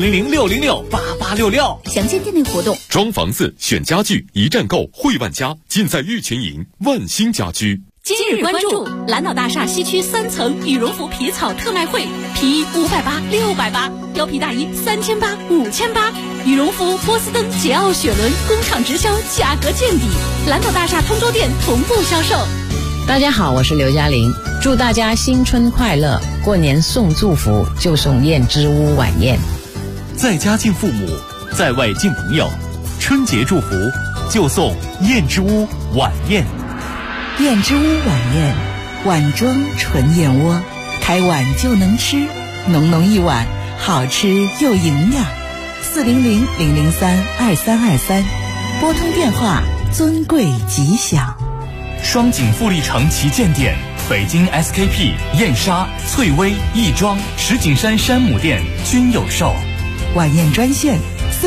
，400-606-8866， 详见店内活动。 装房子选家具，一站购汇万家，尽在玉群营万兴家居。 今日关注蓝岛大厦西区3层羽绒服皮草特卖会，皮衣580、680，貂皮大衣3800、5800，羽绒服、波司登、捷奥雪伦工厂直销，价格见底。蓝岛大厦通州店同步销售。 大家好，我是刘嘉玲，祝大家新春快乐！过年送祝福就送燕之屋晚宴， 在家敬父母，在外敬朋友，春节祝福就送燕之屋晚宴。 燕之屋晚宴，碗装纯燕窝，开碗就能吃，浓浓一碗，好吃又营养。400-003-2323，拨通电话，尊贵吉祥。 双井富力城旗舰店，北京 SKP、燕莎、翠微、亦庄、石景山山姆店均有售。 晚宴专线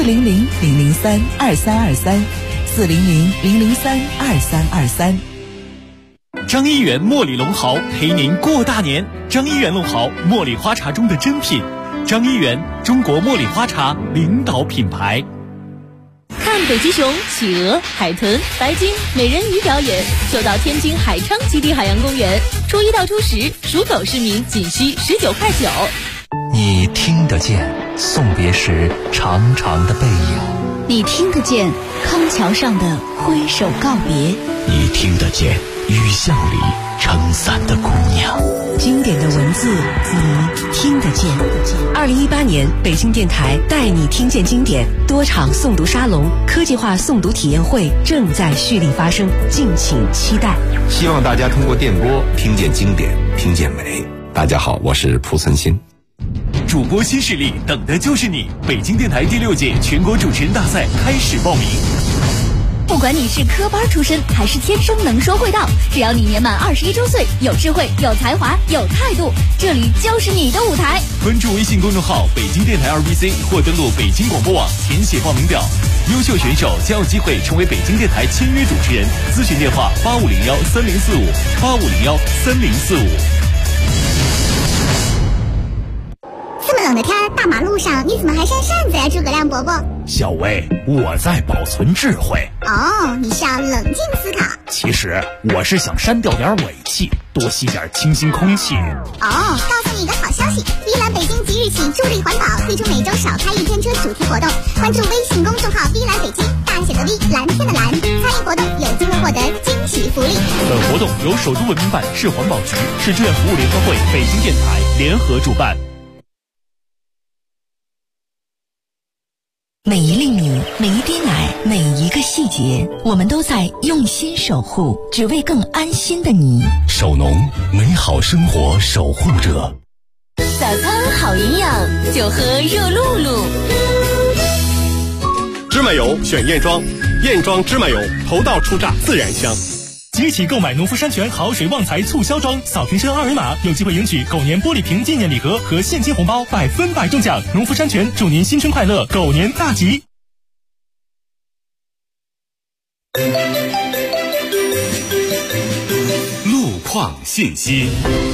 400-003-2323，400-003-2323。 张一元茉莉龙豪陪您过大年。张一元龙豪，茉莉花茶中的珍品。张一元，中国茉莉花茶领导品牌。 看北极熊、企鹅、海豚、白鲸、美人鱼表演，就到天津海昌基地海洋公园。初1到初10，属狗市民仅需19.9块。 你听得见送别时长长的背影， 你听得见康桥上的挥手告别， 你听得见雨巷里撑伞的姑娘。 经典的文字你听得见。2018年，北京电台带你听见经典多场诵读沙龙、科技化诵读体验会正在蓄力发生，敬请期待。 希望大家通过电波听见经典，听见美。大家好，我是蒲存昕。 主播新势力，等的就是你！北京电台第6届全国主持人大赛开始报名。 不管你是科班出身还是天生能说会道，只要你年满21周岁，有智慧、有才华、有态度，这里就是你的舞台。 关注微信公众号北京电台2BC 或登录北京广播网填写报名表，优秀选手将有机会成为北京电台签约主持人。咨询电话8501304585013045。 这么冷的天，大马路上你怎么还扇扇子呀，诸葛亮伯伯？ 小薇，我在保存智慧。 哦，你是要冷静思考。 其实我是想删掉点尾气，多吸点清新空气。 哦，告诉你一个好消息，碧蓝北京即日起助力环保，推出每周少开1天车主题活动。关注微信公众号碧蓝北京，大写的 V， 蓝天的蓝，参与活动有机会获得惊喜福利。 本活动由首都文明办、市环保局、市志愿服务联合会、北京电台联合主办。 每一粒米，每一滴奶，每一个细节，我们都在用心守护，只为更安心的你。 守农，美好生活守护者。 早餐好营养，就喝热露露。 芝麻油选燕庄，燕庄芝麻油，头道出榨自然香。 即日起购买农夫山泉好水旺财促销装，扫瓶身2维码，有机会赢取狗年玻璃瓶纪念礼盒和现金红包，100%中奖。农夫山泉祝您新春快乐，狗年大吉。 路况信息。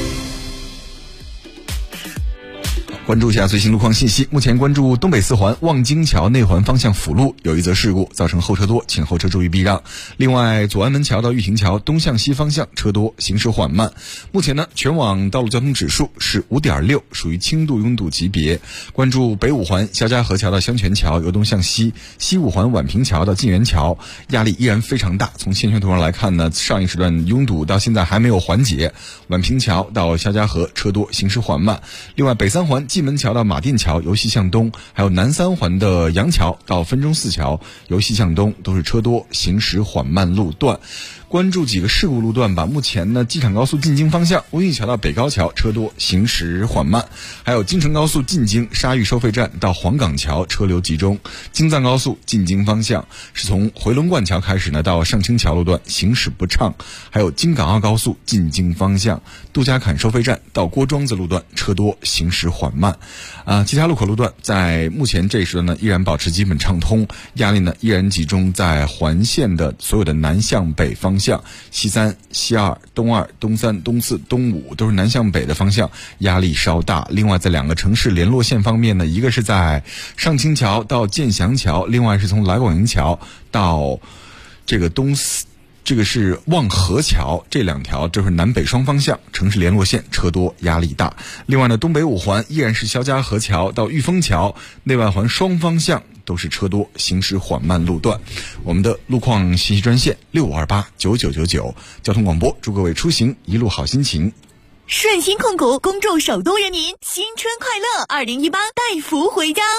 关注一下最新路况信息。目前关注东北四环望京桥内环方向辅路有一则事故，造成后车多，请后车注意避让。另外，左安门桥到玉亭桥东向西方向车多，行驶缓慢。目前呢，全网道路交通指数是5.6，属于轻度拥堵级别。关注北五环肖家河桥到香泉桥由东向西，西五环宛平桥到晋源桥压力依然非常大。从线圈图上来看呢，上一时段拥堵到现在还没有缓解。宛平桥到肖家河车多，行驶缓慢。另外，北三环蓟门桥到马甸桥由西向东，还有南三环的杨桥到分钟寺桥由西向东，都是车多，行驶缓慢路段。关注几个事故路段吧。目前呢，机场高速进京方向温榆桥到北高桥车多，行驶缓慢。还有京承高速进京沙峪收费站到黄岗桥车流集中。京藏高速进京方向是从回龙观桥开始呢，到上清桥路段行驶不畅。还有京港澳高速进京方向杜家坎收费站到郭庄子路段车多，行驶缓慢。其他路口路段在目前这一时段呢依然保持基本畅通，压力呢依然集中在环线的所有的南向北方向，西3、西2、东2、东3、东4、东5都是南向北的方向，压力稍大。另外在两个城市联络线方面呢，一个是在上清桥到建祥桥，另外是从来广营桥到这个这个是望河桥，这两条就是南北双方向城市联络线，车多压力大。另外呢，东北五环依然是肖家河桥到玉峰桥，内外环双方向都是车多，行驶缓慢路段。我们的路况信息专线65289999，交通广播，祝各位出行一路好心情。 顺鑫控股恭祝首都人民新春快乐，2018带福回家。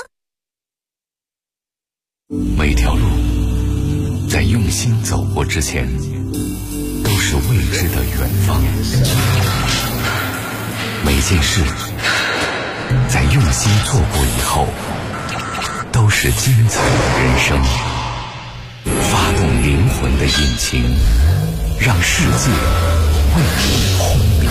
每条路在用心走过之前，都是未知的远方。每件事在用心做过以后，都是精彩的人生。发动灵魂的引擎，让世界为你轰鸣。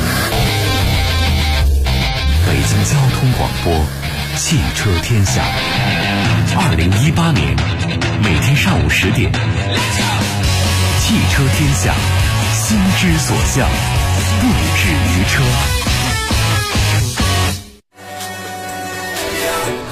北京交通广播，汽车天下。2018年每天上午10点，汽车天下，心之所向，不止于车。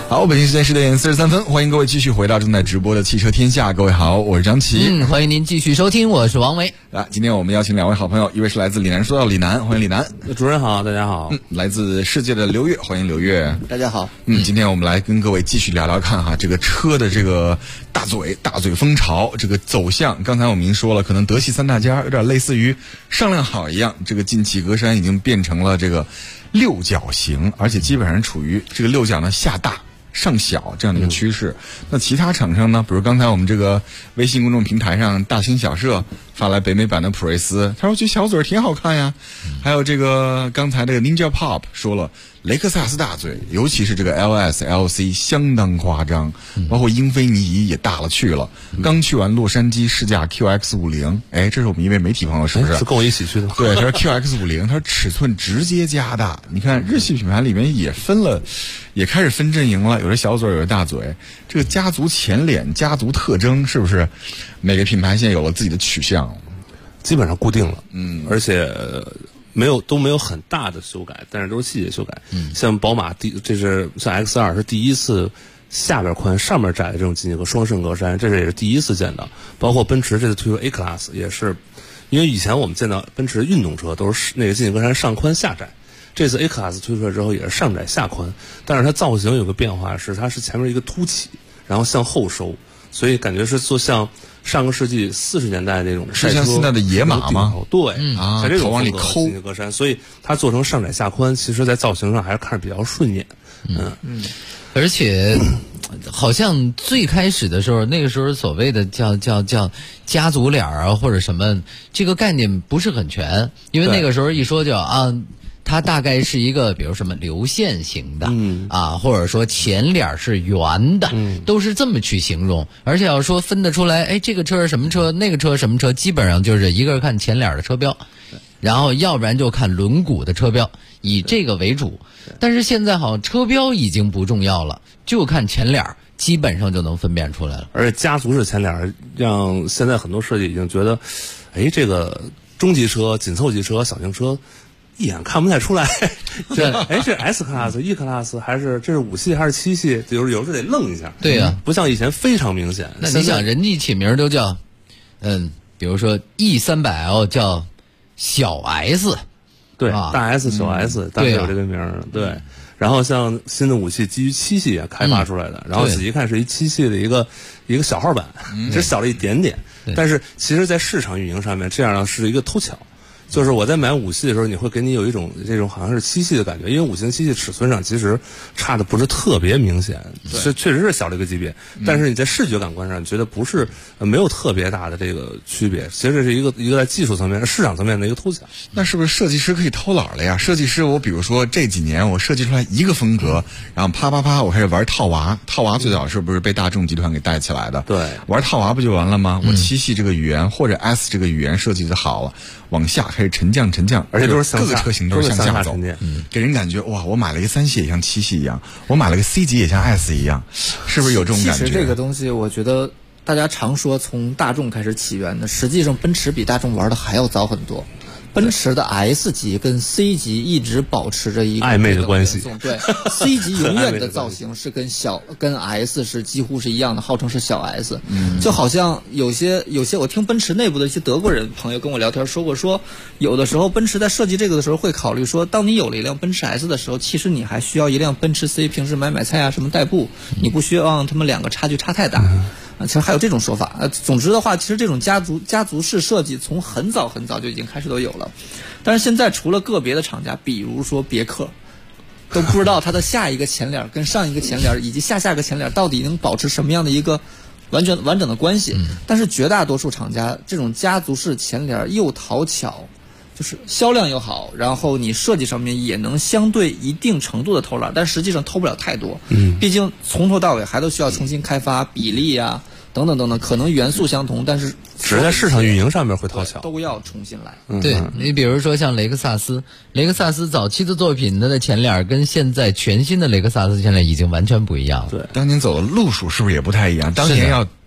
好，北京时间10点43分，欢迎各位继续回到正在直播的汽车天下。各位好，我是张琪。 欢迎您继续收听，我是王维。 今天我们邀请两位好朋友，一位是来自李楠说到李楠，欢迎李楠。 主任好，大家好。 来自世界的刘越，欢迎刘越。 大家好。 今天我们来跟各位继续聊聊看哈，这个车的这个大嘴风潮这个走向。刚才我们已经说了，可能德系三大家有点类似于上辆好一样，这个进气格栅已经变成了这个六角形，而且基本上处于这个六角呢下大上小这样的一个趋势。那其他厂商呢，比如刚才我们这个微信公众平台上大兴小社发来北美版的普锐斯，他说这小嘴挺好看呀。还有这个刚才这个 Ninja Pop 说了，雷克萨斯大嘴，尤其是这个 LS、LC 相当夸张，包括英菲尼迪也大了去了。刚去完洛杉矶试驾 QX50，这是我们一位媒体朋友，是不是？ 是跟我一起去的。 对，他说 QX50，他说尺寸直接加大。你看日系品牌里面也开始分阵营了，有的小嘴，有的大嘴。这个家族前脸、家族特征，是不是每个品牌现在有了自己的取向？ 基本上固定了，而且都没有很大的修改，但是都是细节修改。像宝马这是像 X2 是第一次下边宽上面窄的这种进气格双肾格栅，这是也是第一次见到。包括奔驰这次推出 A Class 也是，因为以前我们见到奔驰运动车都是那个进气格栅上宽下窄，这次 A Class 推出来之后也是上窄下宽，但是它造型有个变化是它是前面一个凸起，然后向后收，所以感觉是做像上个世纪40年代那种赛车， 是像现在的野马吗？ 对，在这种往里抠进气格栅，所以它做成上窄下宽，其实在造型上还是看着比较顺眼。 而且好像最开始的时候，那个时候所谓的叫家族脸啊或者什么，这个概念不是很全，因为那个时候一说它大概是一个比如什么流线型的或者说前脸是圆的，都是这么去形容。而且要说分得出来，这个车是什么车，那个车什么车，基本上就是一个是看前脸的车标，然后要不然就看轮毂的车标，以这个为主。但是现在好像车标已经不重要了，就看前脸，基本上就能分辨出来了。 而且家族式前脸让现在很多设计已经觉得，这个中级车、紧凑级车、小型车一眼看不太出来，这 S Class、E Class 还是这是5系还是7系，有时候得愣一下。 对呀， 不像以前非常明显。 那你想，人家起名都叫，比如说 E300L 叫小 S， 对，大 S 小 S， 大概有这个名儿，对。然后像新的5系基于7系也开发出来的，然后仔细看是一7系的一个小号版，只小了一点点，但是其实在市场运营上面，这样呢是一个偷巧。就是我在买5系的时候，你会给你有一种这种好像是7系的感觉，因为5系和7系尺寸上其实差的不是特别明显，是确实是小了一个级别，但是你在视觉感官上，你觉得不是没有特别大的这个区别。其实这是一个在技术层面、市场层面的一个偷巧。 那是不是设计师可以偷懒了呀？设计师，我比如说这几年我设计出来一个风格，然后啪，我开始玩套娃。套娃最早是不是被大众集团给带起来的？ 对， 玩套娃不就完了吗？我7系这个语言或者 S 这个语言设计的好了，往下开始沉降， 而且都是各个车型都是向下走，给人感觉哇，我买了一个3系也像7系一样，我买了个 C 级也像 S 一样，是不是有这种感觉？ 其实这个东西，我觉得大家常说从大众开始起源的，实际上奔驰比大众玩的还要早很多。奔驰的 S 级跟 C 级一直保持着一个暧昧的关系， 对，C 级永远的造型是跟 S 是几乎是一样的，号称是小 S。就好像有些我听奔驰内部的一些德国人朋友跟我聊天说过，说有的时候奔驰在设计这个的时候会考虑说，当你有了一辆奔驰 S 的时候，其实你还需要一辆奔驰 C， 平时买菜啊什么代步，你不需要让他们两个差距差太大。其实还有这种说法。总之的话，其实这种家族式设计从很早就已经开始都有了。但是现在除了个别的厂家，比如说别克，都不知道它的下一个前脸跟上一个前脸以及下个前脸到底能保持什么样的一个完整的关系。但是绝大多数厂家这种家族式前脸又讨巧，就是销量又好，然后你设计上面也能相对一定程度的偷懒，但实际上偷不了太多。毕竟从头到尾还都需要重新开发比例啊等等，可能元素相同，但是只是在市场运营上面会讨巧， 都要重新来。 对，你比如说像雷克萨斯早期的作品，它的前脸跟现在全新的雷克萨斯前脸已经完全不一样了。 对， 当年走的路数是不是也不太一样？当年要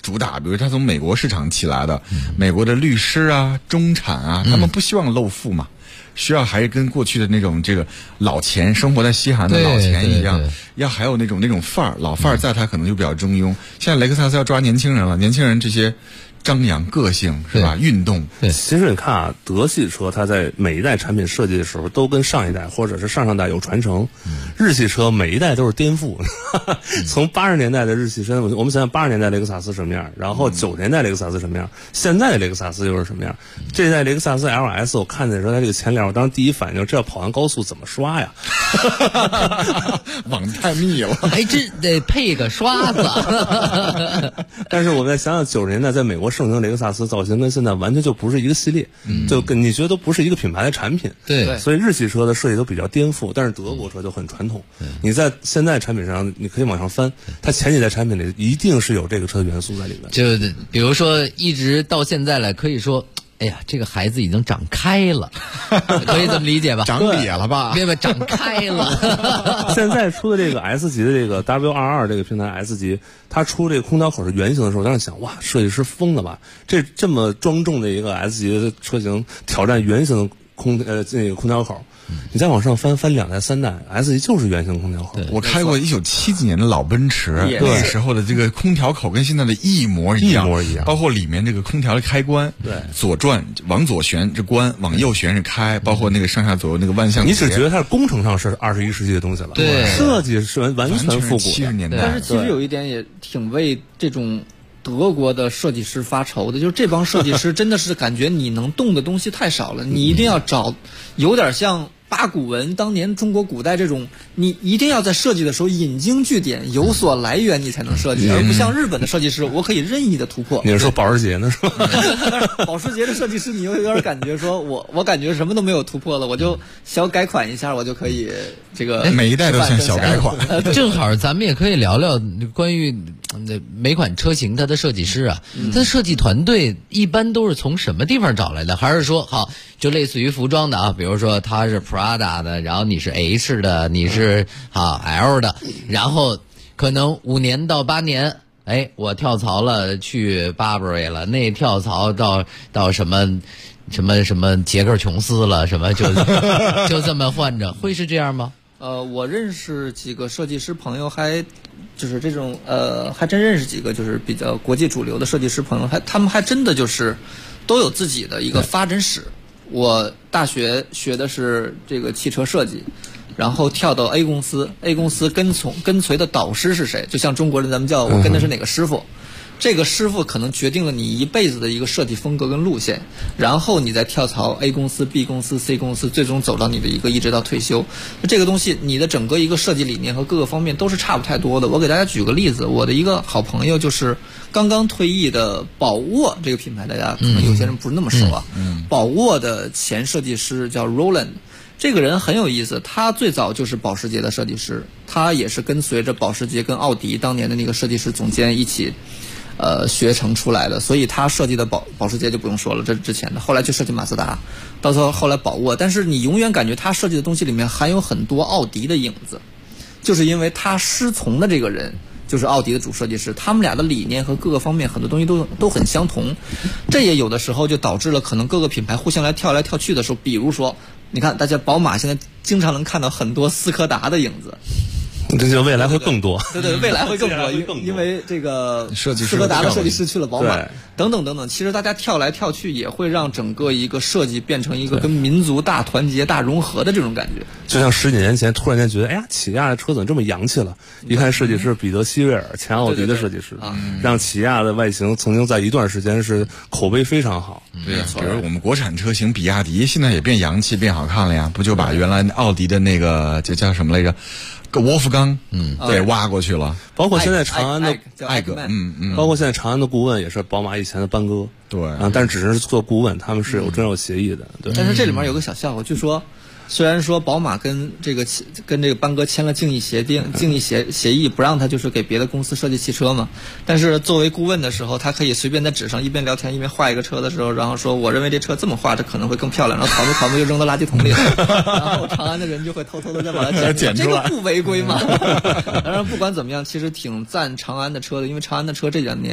主打，比如它从美国市场起来的，美国的律师啊、中产啊，他们不希望露富嘛。需要还是跟过去的那种这个老钱生活在西韩的老钱一样，要还有那种范儿，老范儿在，他可能就比较中庸。现在雷克萨斯要抓年轻人了，年轻人这些张扬个性是吧？运动。 对，其实你看啊，德系车它在每一代产品设计的时候都跟上一代或者是上上代有传承，日系车每一代都是颠覆。从80年代的日系车，我们想想80年代雷克萨斯什么样，然后90年代雷克萨斯什么样，现在的雷克萨斯又是什么样？这一代雷克萨斯 LS 我看的时候，它这个前脸，我当时第一反应就是这要跑完高速怎么刷呀？ 网太密了， 还真得配个刷子。 但是我们再想想90年代在美国盛行雷克萨斯造型跟现在完全就不是一个系列，就跟你觉得都不是一个品牌的产品。 对， 所以日系车的设计都比较颠覆，但是德国车就很传统。你在现在产品上你可以往上翻，它前几代产品里一定是有这个车的元素在里面。 就比如说一直到现在来，可以说。哎呀，这个孩子已经长开了，可以这么理解吧？ 长瘪了吧？ 别长开了。 现在出的这个 S 级的这个 W22 这个平台 S 级，它出这个空调口是圆形的时候，当时想，哇，设计师疯了吧？这么庄重的一个 S 级的车型，挑战圆形的那个空调口。你再往上翻2代3代 S 级就是圆形空调口。 我开过1970几年的老奔驰，那时候的这个空调口跟现在的一模一样，包括里面这个空调的开关， 对， 左转往左旋是关，往右旋是开，包括那个上下左右那个万向节。 你只觉得它是工程上是21世纪的东西了， 对， 设计是完全复古的 70年代。 但是其实有一点也挺为这种德国的设计师发愁的，就是这帮设计师真的是感觉你能动的东西太少了，你一定要找有点像八股文当年中国古代这种，你一定要在设计的时候引经据典，有所来源，你才能设计，而不像日本的设计师，我可以任意的突破。 你是说保时捷呢？是吧？ 保时捷的设计师，你又有点感觉说我感觉什么都没有突破了，我就小改款一下，我就可以这个每一代都像小改款。 正好咱们也可以聊聊关于每款车型它的设计师啊，它的设计团队一般都是从什么地方找来的？还是说好就类似于服装的啊，比如说它是 Prada 的，然后你是 H 的，你是L 的，然后可能5年到8年，哎，我跳槽了去 Burberry 了，那跳槽到什么杰克琼斯了，什么就这么换着，会是这样吗？ 我认识几个设计师朋友，还就是这种还真认识几个就是比较国际主流的设计师朋友，他们还真的就是都有自己的一个发展史。我大学学的是这个汽车设计，然后跳到 A 公司 ，A 公司跟随的导师是谁？就像中国人咱们叫我跟的是哪个师傅，这个师傅可能决定了你一辈子的一个设计风格跟路线，然后你再跳槽 A 公司、B 公司、C 公司，最终走到你的一个一直到退休。这个东西，你的整个一个设计理念和各个方面都是差不太多的。我给大家举个例子，我的一个好朋友就是刚刚退役的宝沃这个品牌，大家可能有些人不是那么熟啊。宝沃的前设计师叫 Roland。这个人很有意思，他最早就是保时捷的设计师，他也是跟随着保时捷跟奥迪当年的那个设计师总监一起学成出来的，所以他设计的保时捷就不用说了，这是之前的。后来就设计马自达，到时候后来宝沃，但是你永远感觉他设计的东西里面含有很多奥迪的影子，就是因为他师从的这个人就是奥迪的主设计师，他们俩的理念和各个方面很多东西都很相同，这也有的时候就导致了可能各个品牌互相跳来跳去的时候，比如说你看大家宝马现在经常能看到很多斯柯达的影子。 这就未来会更多， 对，未来会更多，因为这个斯柯达的设计师去了宝马，等等等等。其实大家跳来跳去，也会让整个一个设计变成一个跟民族大团结、大融合的这种感觉。 就像10几年前，突然间觉得，哎呀，起亚的车怎么这么洋气了？一看设计师彼得·希瑞尔，前奥迪的设计师，让起亚的外形曾经在一段时间是口碑非常好。 对呀，比如我们国产车型比亚迪现在也变洋气、变好看了呀，不就把原来奥迪的那个就叫什么来着？沃夫冈，对，挖过去了。 包括现在长安的艾格， 包括现在长安的顾问也是宝马以前的班哥， 对， 但是只是做顾问，他们是有真有协议的，对。 但是这里面有个小笑话，据说虽然说宝马跟这个班哥签了竞议协议，不让他就是给别的公司设计汽车嘛，但是作为顾问的时候，他可以随便在纸上一边聊天一边画一个车的时候，然后说我认为这车这么画，这可能会更漂亮，然后草莓就扔到垃圾桶里了，然后长安的人就会偷偷的再把它剪出来，这个不违规嘛？当然不管怎么样，其实挺赞长安的车的，因为长安的车这2年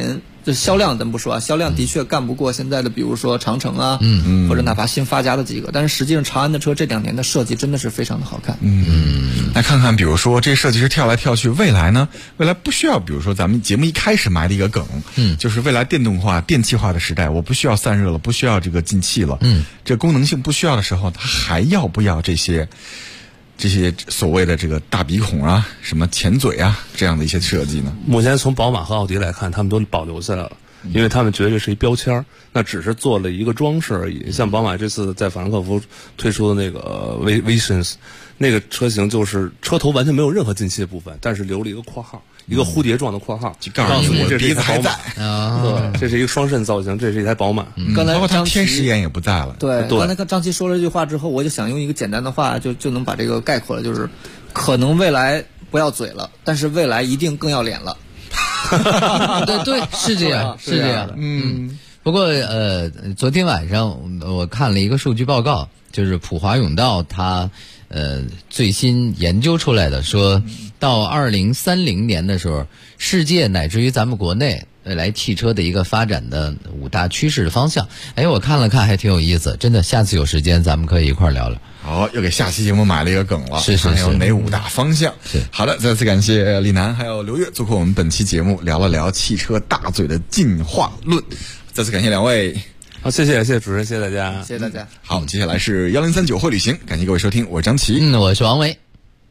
就销量咱不说啊，销量的确干不过现在的，比如说长城啊，或者哪怕新发家的几个，但是实际上长安的车这2年的设计真的是非常的好看。 来看看，比如说这设计师跳来跳去，未来呢？未来不需要，比如说咱们节目一开始埋的一个梗，就是未来电动化、电气化的时代，我不需要散热了，不需要这个进气了，这功能性不需要的时候，它还要不要这些所谓的这个大鼻孔啊、什么前嘴啊这样的一些设计呢？ 目前从宝马和奥迪来看，他们都保留下来了。因为他们觉得这是一标签，那只是做了一个装饰而已。像宝马这次在法兰克福推出的那个 Visions， 那个车型就是车头完全没有任何进气的部分，但是留了一个括号，一个蝴蝶状的括号， 就告诉你这是一鼻子还在对，这是一个双肾造型，这是一台宝马。 刚才包括它天使眼也不在了。 对，刚才张琪说了这句话之后，我就想用一个简单的话就能把这个概括了，就是可能未来不要嘴了，但是未来一定更要脸了。 对，是这样，是这样的。不过昨天晚上我看了一个数据报告，就是普华永道它最新研究出来的，说到2030年的时候，世界乃至于咱们国内未来汽车的一个发展的5大趋势的方向。我看了看还挺有意思，真的，下次有时间咱们可以一块聊聊。 好，又给下期节目买了一个梗了， 是还有哪5大方向？ 是好的，再次感谢李楠还有刘越做客我们本期节目，聊了聊汽车大嘴的进化论。再次感谢2位。 好，谢谢主持人，谢谢大家， 谢谢大家。 好，接下来是1039会旅行，感谢各位收听，我是张琪， 我是王维。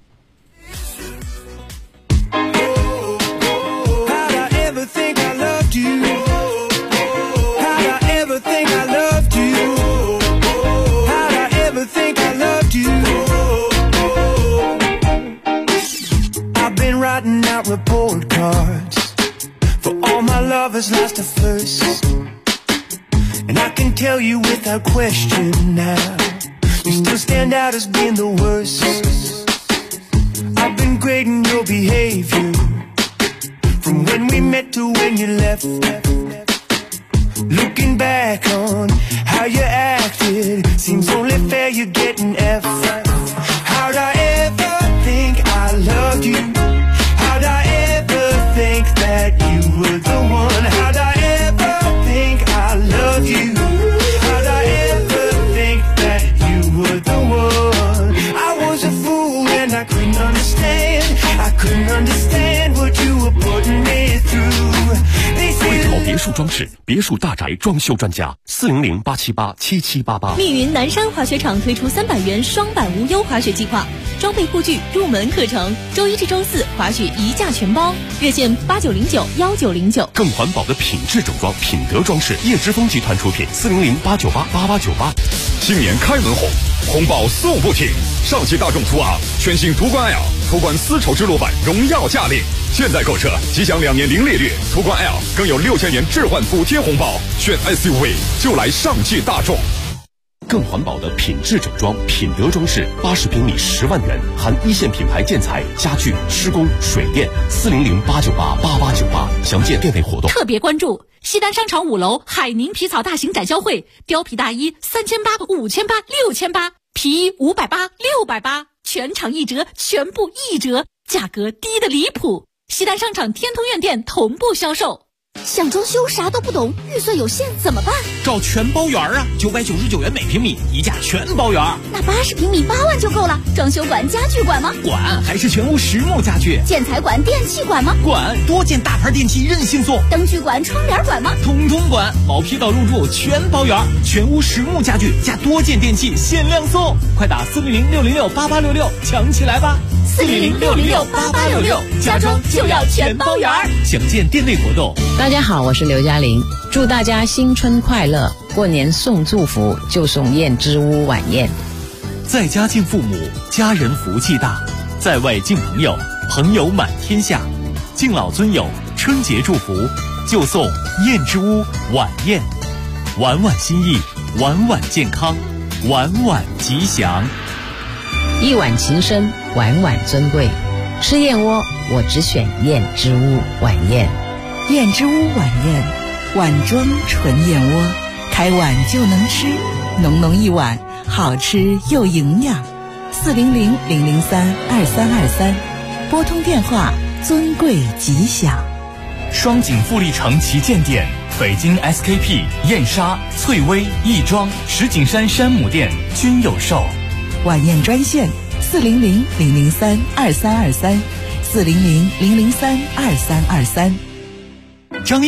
Writing out report cards for all my lovers lost at first, and I can tell you without question now, you still stand out as being the worst. I've been grading your behavior from when we met to when you left, looking back on how you acted, seems only fair you're getting F. How'd I ever think I loved you? How'd I ever think that you were the one? How'd I ever think I loved you? How'd I ever think that you were the one? I was a fool and I couldn't understand what you were putting me through. 惠陶别墅装饰，别墅大宅装修专家，400-878-7788。 密云南山滑雪场推出300元双板无忧滑雪计划，装备护具、入门课程，周1至周4滑雪一价全包，热线89091909。 更环保的品质整装，品德装饰，叶之峰集团出品，400-898-8898。 新年开门红，红包送不停。上汽大众途昂全新途观 L， 途观丝绸之路版荣耀驾领，现在购车即享2年零利率，途观 L 更有6000元置换补贴红包，选 SUV 就来上汽大众。 更环保的品质整装，品德装饰，80平米10万元，含1线品牌建材、家具、施工、水电，400-898-8898，详见店内活动。 特别关注西单商场5楼海宁皮草大型展销会，貂皮大衣3800、5800、6800，皮衣580、680，全场1折，全部1折，价格低得离谱。西单商场天通苑店同步销售。 想装修啥都不懂，预算有限怎么办？ 找全包园啊，999元每平米，一价全包园。 那80平米8万就够了。装修管、家具管吗？ 管，还是全屋实木家具。 建材管、电器管吗？ 管，多件大牌电器任性送。 灯具管、窗帘管吗？ 通通管，毛坯到入住全包园，全屋实木家具加多件电器限量送，快打400-606-8866抢起来吧 ！400-606-8866，家装就要全包园。 详见店内活动。 大家好，我是刘嘉玲，祝大家新春快乐！过年送祝福就送燕之屋晚宴。 在家敬父母，家人福气大；在外敬朋友，朋友满天下。敬老尊友，春节祝福就送燕之屋晚宴，晚晚心意，晚晚健康，晚晚吉祥。 一碗情深，晚晚尊贵。吃燕窝，我只选燕之屋晚宴。 燕之屋晚宴，碗装纯燕窝，开碗就能吃，浓浓一碗，好吃又营养。400-003-2323，拨通电话，尊贵吉祥。 双井富力城旗舰店、北京 SKP、燕莎、翠微、亦庄、石景山山姆店均有售。 晚宴专线400-003-2323，400-003-2323。